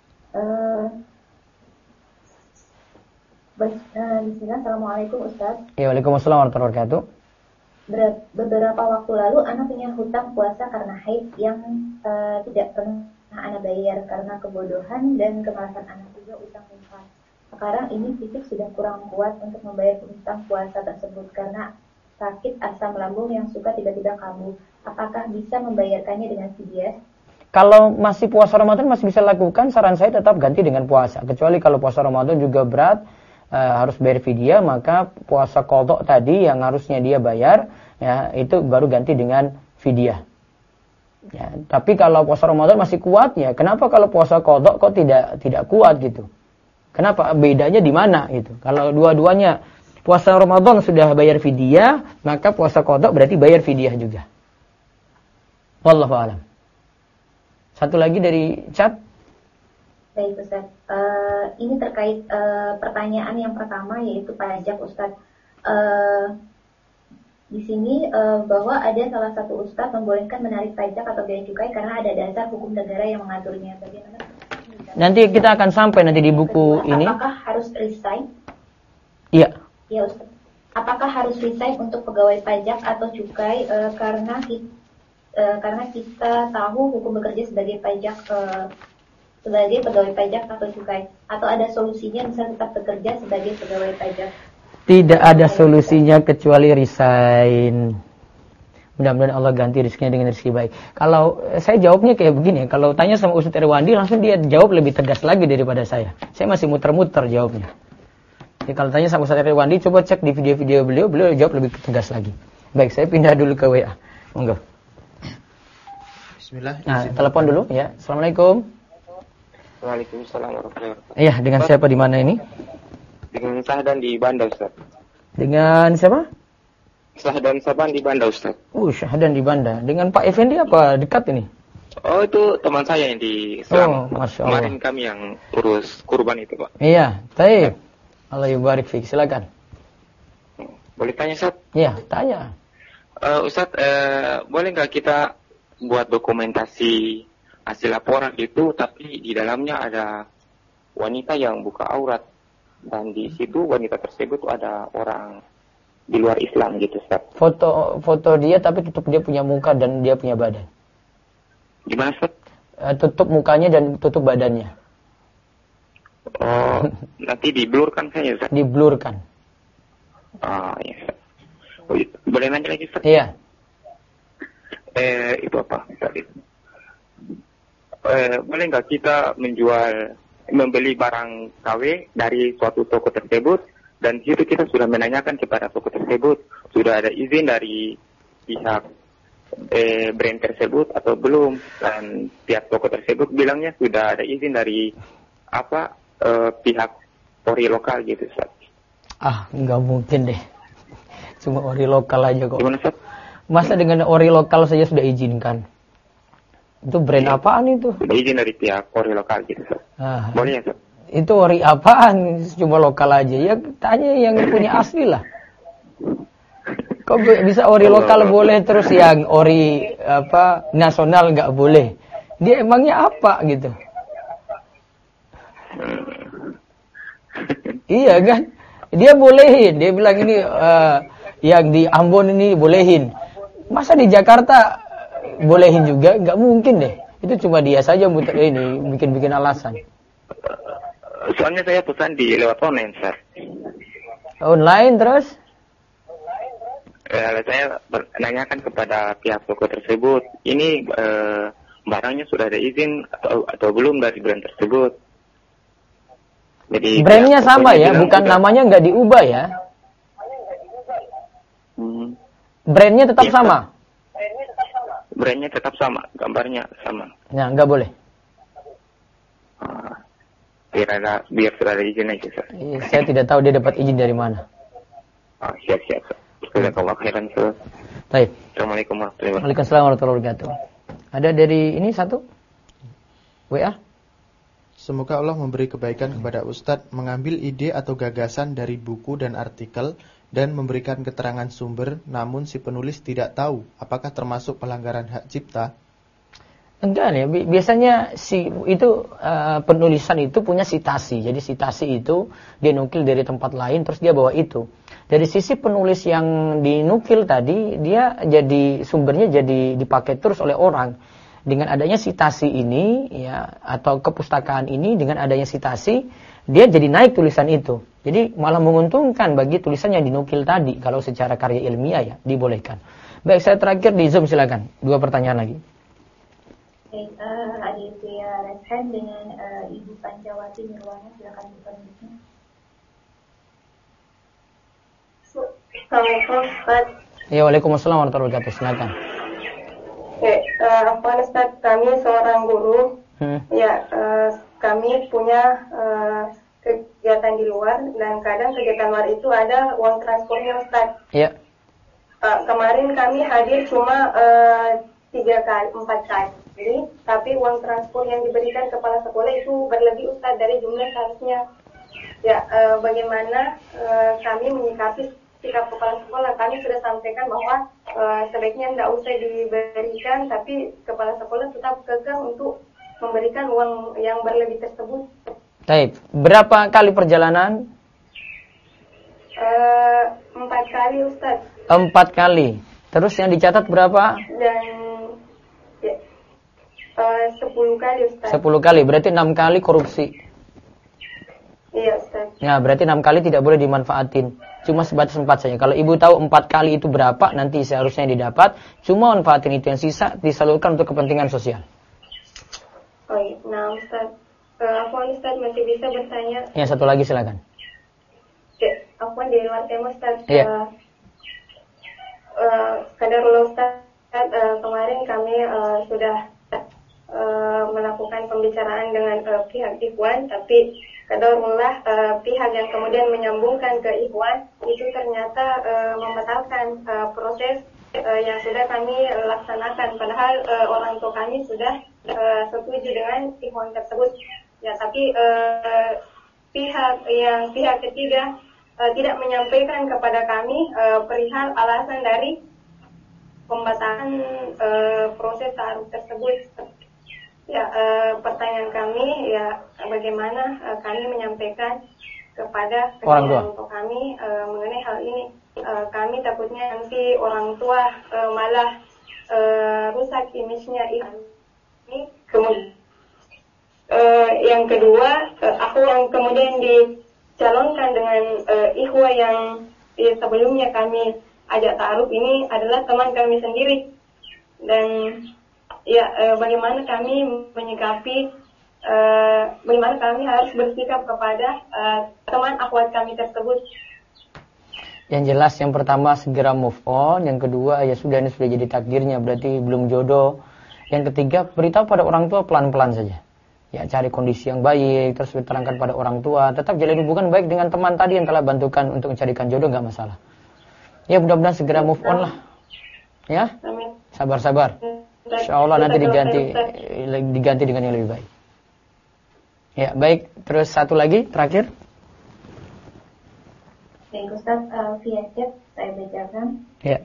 Bismillah, Assalamualaikum, Ustaz. Ya, waalaikumsalam warahmatullahi wabarakatuh. Beberapa waktu lalu anak punya hutang puasa karena haid yang tidak pernah anak bayar karena kebodohan dan kemalasan anak juga utang infak. Sekarang ini fisik sudah kurang kuat untuk membayar hutang puasa tersebut karena sakit asam lambung yang suka tiba-tiba kambuh. Apakah bisa membayarkannya dengan fidyah? Kalau masih puasa Ramadan masih bisa lakukan, saran saya tetap ganti dengan puasa. Kecuali kalau puasa Ramadan juga berat, harus bayar fidyah, maka puasa qadha tadi yang harusnya dia bayar, ya, itu baru ganti dengan fidyah. Ya, tapi kalau puasa Ramadan masih kuat, ya kenapa kalau puasa qadha kok tidak kuat gitu? Kenapa? Bedanya di mana gitu? Kalau dua-duanya puasa Ramadan sudah bayar fidyah, maka puasa qadha berarti bayar fidyah juga. Wallahu a'lam. Satu lagi dari chat. Baik Ustaz, ini terkait pertanyaan yang pertama yaitu pajak Ustaz. Di sini bahwa ada salah satu Ustaz membolehkan menarik pajak atau bea cukai karena ada dasar hukum negara yang mengaturnya. Bagaimana? Nanti kita akan sampai nanti di buku ini. Apakah harus resign? Iya. Iya Ustaz. Apakah harus resign untuk pegawai pajak atau cukai karena kita tahu hukum bekerja sebagai pajak sebagai pegawai pajak atau cukai, atau ada solusinya bisa tetap bekerja sebagai pegawai pajak? Tidak ada solusinya kecuali resign. Mudah-mudahan Allah ganti rezekinya dengan rezeki baik. Kalau saya jawabnya kayak begini, kalau tanya sama Ustaz Irwandi langsung dia jawab lebih tegas lagi daripada saya. Saya masih muter-muter jawabnya. Jadi kalau tanya sama Ustaz Irwandi, coba cek di video-video beliau jawab lebih tegas lagi. Baik, saya pindah dulu ke WA. Monggo. Bismillah. Nah, telepon dulu ya. Assalamualaikum. Waalaikumsalam warahmatullahi wabarakatuh. Iya, dengan siapa di mana ini? Dengan Sahdan di Banda, Ustaz. Dengan siapa? Sahdan Saban di Banda, Ustaz. Sahdan di Banda. Dengan Pak Effendi apa dekat ini? Oh, itu teman saya yang di Islam. Masya Allah. Kemarin kami yang urus kurban itu, Pak. Iya, baik. Allah yubarik fiik. Silakan. Boleh tanya, Ustaz? Iya, tanya. Ustaz, boleh nggak kita buat dokumentasi hasil laporan itu, tapi di dalamnya ada wanita yang buka aurat, dan di situ wanita tersebut ada orang di luar Islam gitu, Ustaz. Foto dia tapi tutup dia punya muka dan dia punya badan. Gimana, Ustaz? Tutup mukanya dan tutup badannya. Oh, nanti di-blurkan kayaknya, Ustaz. Di-blurkan. Iya, Ustaz. Oh, boleh nanya lagi, Ustaz? Iya. Itu apa, Ustaz? Boleh nggak kita membeli barang KW dari suatu toko tersebut, dan di situ kita sudah menanyakan kepada toko tersebut sudah ada izin dari pihak brand tersebut atau belum, dan pihak toko tersebut bilangnya sudah ada izin dari pihak ori lokal gitu, Ustaz. Nggak mungkin deh, cuma ori lokal aja kok. Gimana, Ustaz? Masa dengan ori lokal saja sudah izinkan? Itu brand apaan itu? Sudah izin dari pihak ori lokal gitu, Ustaz. Boleh ya, Ustaz? Itu ori apaan? Cuma lokal aja. Ya tanya yang punya asli lah. Kok bisa ori lokal boleh, terus yang ori nasional nggak boleh? Dia emangnya apa gitu? Iya kan? Dia bolehin. Dia bilang ini yang di Ambon ini bolehin. Masa di Jakarta bolehin juga? Nggak mungkin deh. Itu cuma dia saja muter ini bikin alasan. Soalnya saya pesan lewat online, Ustaz. Online terus? Saya menanyakan kepada pihak toko tersebut, ini barangnya sudah ada izin atau belum dari brand tersebut. Jadi brandnya sama ya, bukan namanya nggak diubah ya? Brandnya tetap sama? Brandnya tetap sama, gambarnya sama. Nah, nggak boleh. Biar sudah ada izin aja, Ustaz. Saya tidak tahu dia dapat izin dari mana. Siap. Jazakallahu khairan, Ustaz. Baik. Assalamualaikum warahmatullahi wabarakatuh. Waalaikumsalam warahmatullahi wabarakatuh. Ada dari ini satu WA. Semoga Allah memberi kebaikan kepada Ustadz mengambil ide atau gagasan dari buku dan artikel dan memberikan keterangan sumber, namun si penulis tidak tahu apakah termasuk pelanggaran hak cipta. Enggak ya, biasanya penulisan itu punya sitasi. Jadi sitasi itu dia nukil dari tempat lain terus dia bawa itu. Dari sisi penulis yang dinukil tadi, dia jadi sumbernya jadi dipakai terus oleh orang. Dengan adanya sitasi ini ya, atau kepustakaan ini, dengan adanya sitasi, dia jadi naik tulisan itu. Jadi malah menguntungkan bagi tulisan yang dinukil tadi kalau secara karya ilmiah ya dibolehkan. Baik, saya terakhir di Zoom, silakan. 2 pertanyaan lagi. Baik, Aditya Reshen dengan Ibu Pancawati Nirwana, silakan diperhatikan. Assalamualaikum Ustaz. Ya, waalaikumsalam warahmatullahi wabarakatuh. Silakan. Ustaz, kami seorang guru. Kami punya kegiatan di luar dan kadang kegiatan luar itu ada uang transportnya Ustaz. Iya. Kemarin kami hadir cuma 4 kali, tapi uang transport yang diberikan kepala sekolah itu berlebih Ustaz dari jumlah seharusnya. Bagaimana kami menyikapi sikap kepala sekolah? Kami sudah sampaikan bahwa sebaiknya tidak usah diberikan, tapi kepala sekolah tetap kekeh untuk memberikan uang yang berlebih tersebut. Baik, berapa kali perjalanan? 4 kali Ustaz. 4 kali. Terus yang dicatat berapa? Dan 10 kali Ustaz. 10 kali, berarti 6 kali korupsi. Iya Ustaz. Nah, berarti 6 kali tidak boleh dimanfaatin. Cuma sebatas 4 saja. Kalau ibu tahu 4 kali itu berapa, nanti seharusnya didapat. Cuma manfaatin itu, yang sisa disalurkan untuk kepentingan sosial. Oh iya, nah Ustaz. Ustaz masih bisa bertanya? Yang satu lagi silakan. Di luar tema Ustaz. Iya. Kadarullah Ustaz, kemarin kami sudah melakukan pembicaraan dengan pihak Ikhwan, tapi kadarullah pihak yang kemudian menyambungkan ke Ikhwan itu ternyata membatalkan proses yang sudah kami laksanakan, padahal orang tua kami sudah setuju dengan Ikhwan tersebut. Tapi pihak ketiga tidak menyampaikan kepada kami perihal alasan dari pembatalan proses taaruf tersebut. Pertanyaan kami bagaimana kami menyampaikan kepada orang tua kami mengenai hal ini. Kami takutnya nanti orang tua malah rusak image-nya ini. Kemudian yang kedua, aku yang kemudian dicalonkan dengan ikhwah yang sebelumnya kami ajak ta'aruf ini adalah teman kami sendiri. Dan bagaimana kami menyikapi, bagaimana kami harus bersikap kepada teman akhwat kami tersebut. Yang jelas yang pertama segera move on, yang kedua sudah, ini sudah jadi takdirnya, berarti belum jodoh. Yang ketiga, beritahu pada orang tua pelan-pelan saja. Cari kondisi yang baik, terus diterangkan pada orang tua. Tetap jalin hubungan baik dengan teman tadi yang telah bantukan untuk mencarikan jodoh, nggak masalah. Mudah-mudahan segera move on lah. Sabar-sabar. Insya Allah nanti diganti dengan yang lebih baik. Baik. Terus satu lagi, terakhir. Baik Ustaz, via chat saya bacakan.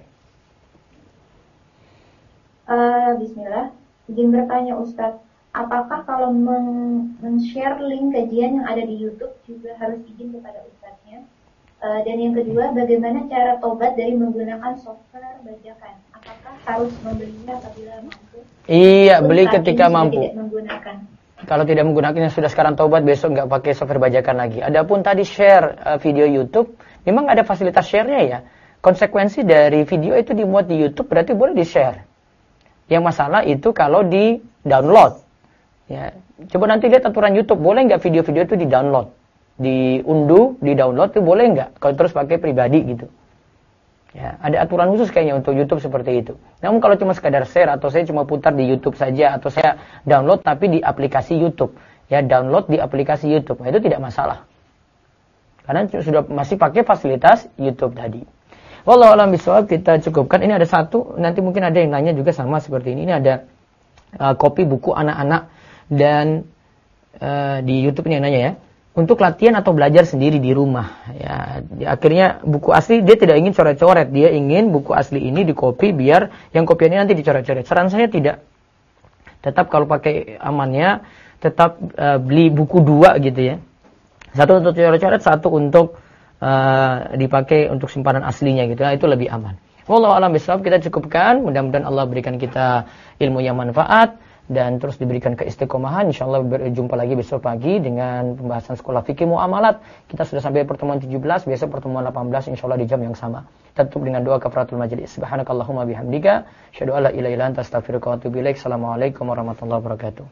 Bismillah. Izin bertanya Ustaz, apakah kalau men-share link kajian yang ada di YouTube juga harus izin kepada Ustaznya? Dan yang kedua, bagaimana cara tobat dari menggunakan software bajakan? Apakah harus membelinya apabila mampu? Iya, beli ketika mampu. Tidak menggunakan. Kalau tidak menggunakannya sudah sekarang tobat, besok nggak pakai software bajakan lagi. Adapun tadi share video YouTube, memang ada fasilitas share-nya ya. Konsekuensi dari video itu dimuat di YouTube berarti boleh di-share. Yang masalah itu kalau di-download. Coba nanti lihat aturan YouTube, boleh nggak video-video itu di-download? Diunduh, di-download itu boleh nggak? Kalau terus pakai pribadi gitu. Ada aturan khusus kayaknya untuk YouTube seperti itu. Namun kalau cuma sekadar share atau saya cuma putar di YouTube saja atau saya download tapi di aplikasi YouTube, download di aplikasi YouTube, itu tidak masalah. Karena sudah masih pakai fasilitas YouTube tadi. Wallahu a'lam bishawab, kita cukupkan. Ini ada satu, nanti mungkin ada yang nanya juga sama seperti ini. Ini ada kopi buku anak-anak dan di YouTube ini yang nanya ya. Untuk latihan atau belajar sendiri di rumah. Akhirnya buku asli dia tidak ingin coret-coret, dia ingin buku asli ini dikopi biar yang kopiannya nanti dicoret-coret. Saran saya tidak. Tetap kalau pakai amannya, tetap beli buku 2 gitu ya. Satu untuk coret-coret, satu untuk dipakai untuk simpanan aslinya gitu. Itu lebih aman. Wallahu a'lam bishawab, kita cukupkan. Mudah-mudahan Allah berikan kita ilmu yang manfaat dan terus diberikan keistiqomahan. Insyaallah berjumpa lagi besok pagi dengan pembahasan sekolah fikih muamalat. Kita sudah sampai pertemuan 17, besok pertemuan 18 insyaallah di jam yang sama. Kita tutup dengan doa kafaratul majelis. Subhanakallahumma bihamdika, asyhadu an la ilaha illa anta, astaghfiruka wa atubu ilaik. Assalamualaikum warahmatullahi wabarakatuh.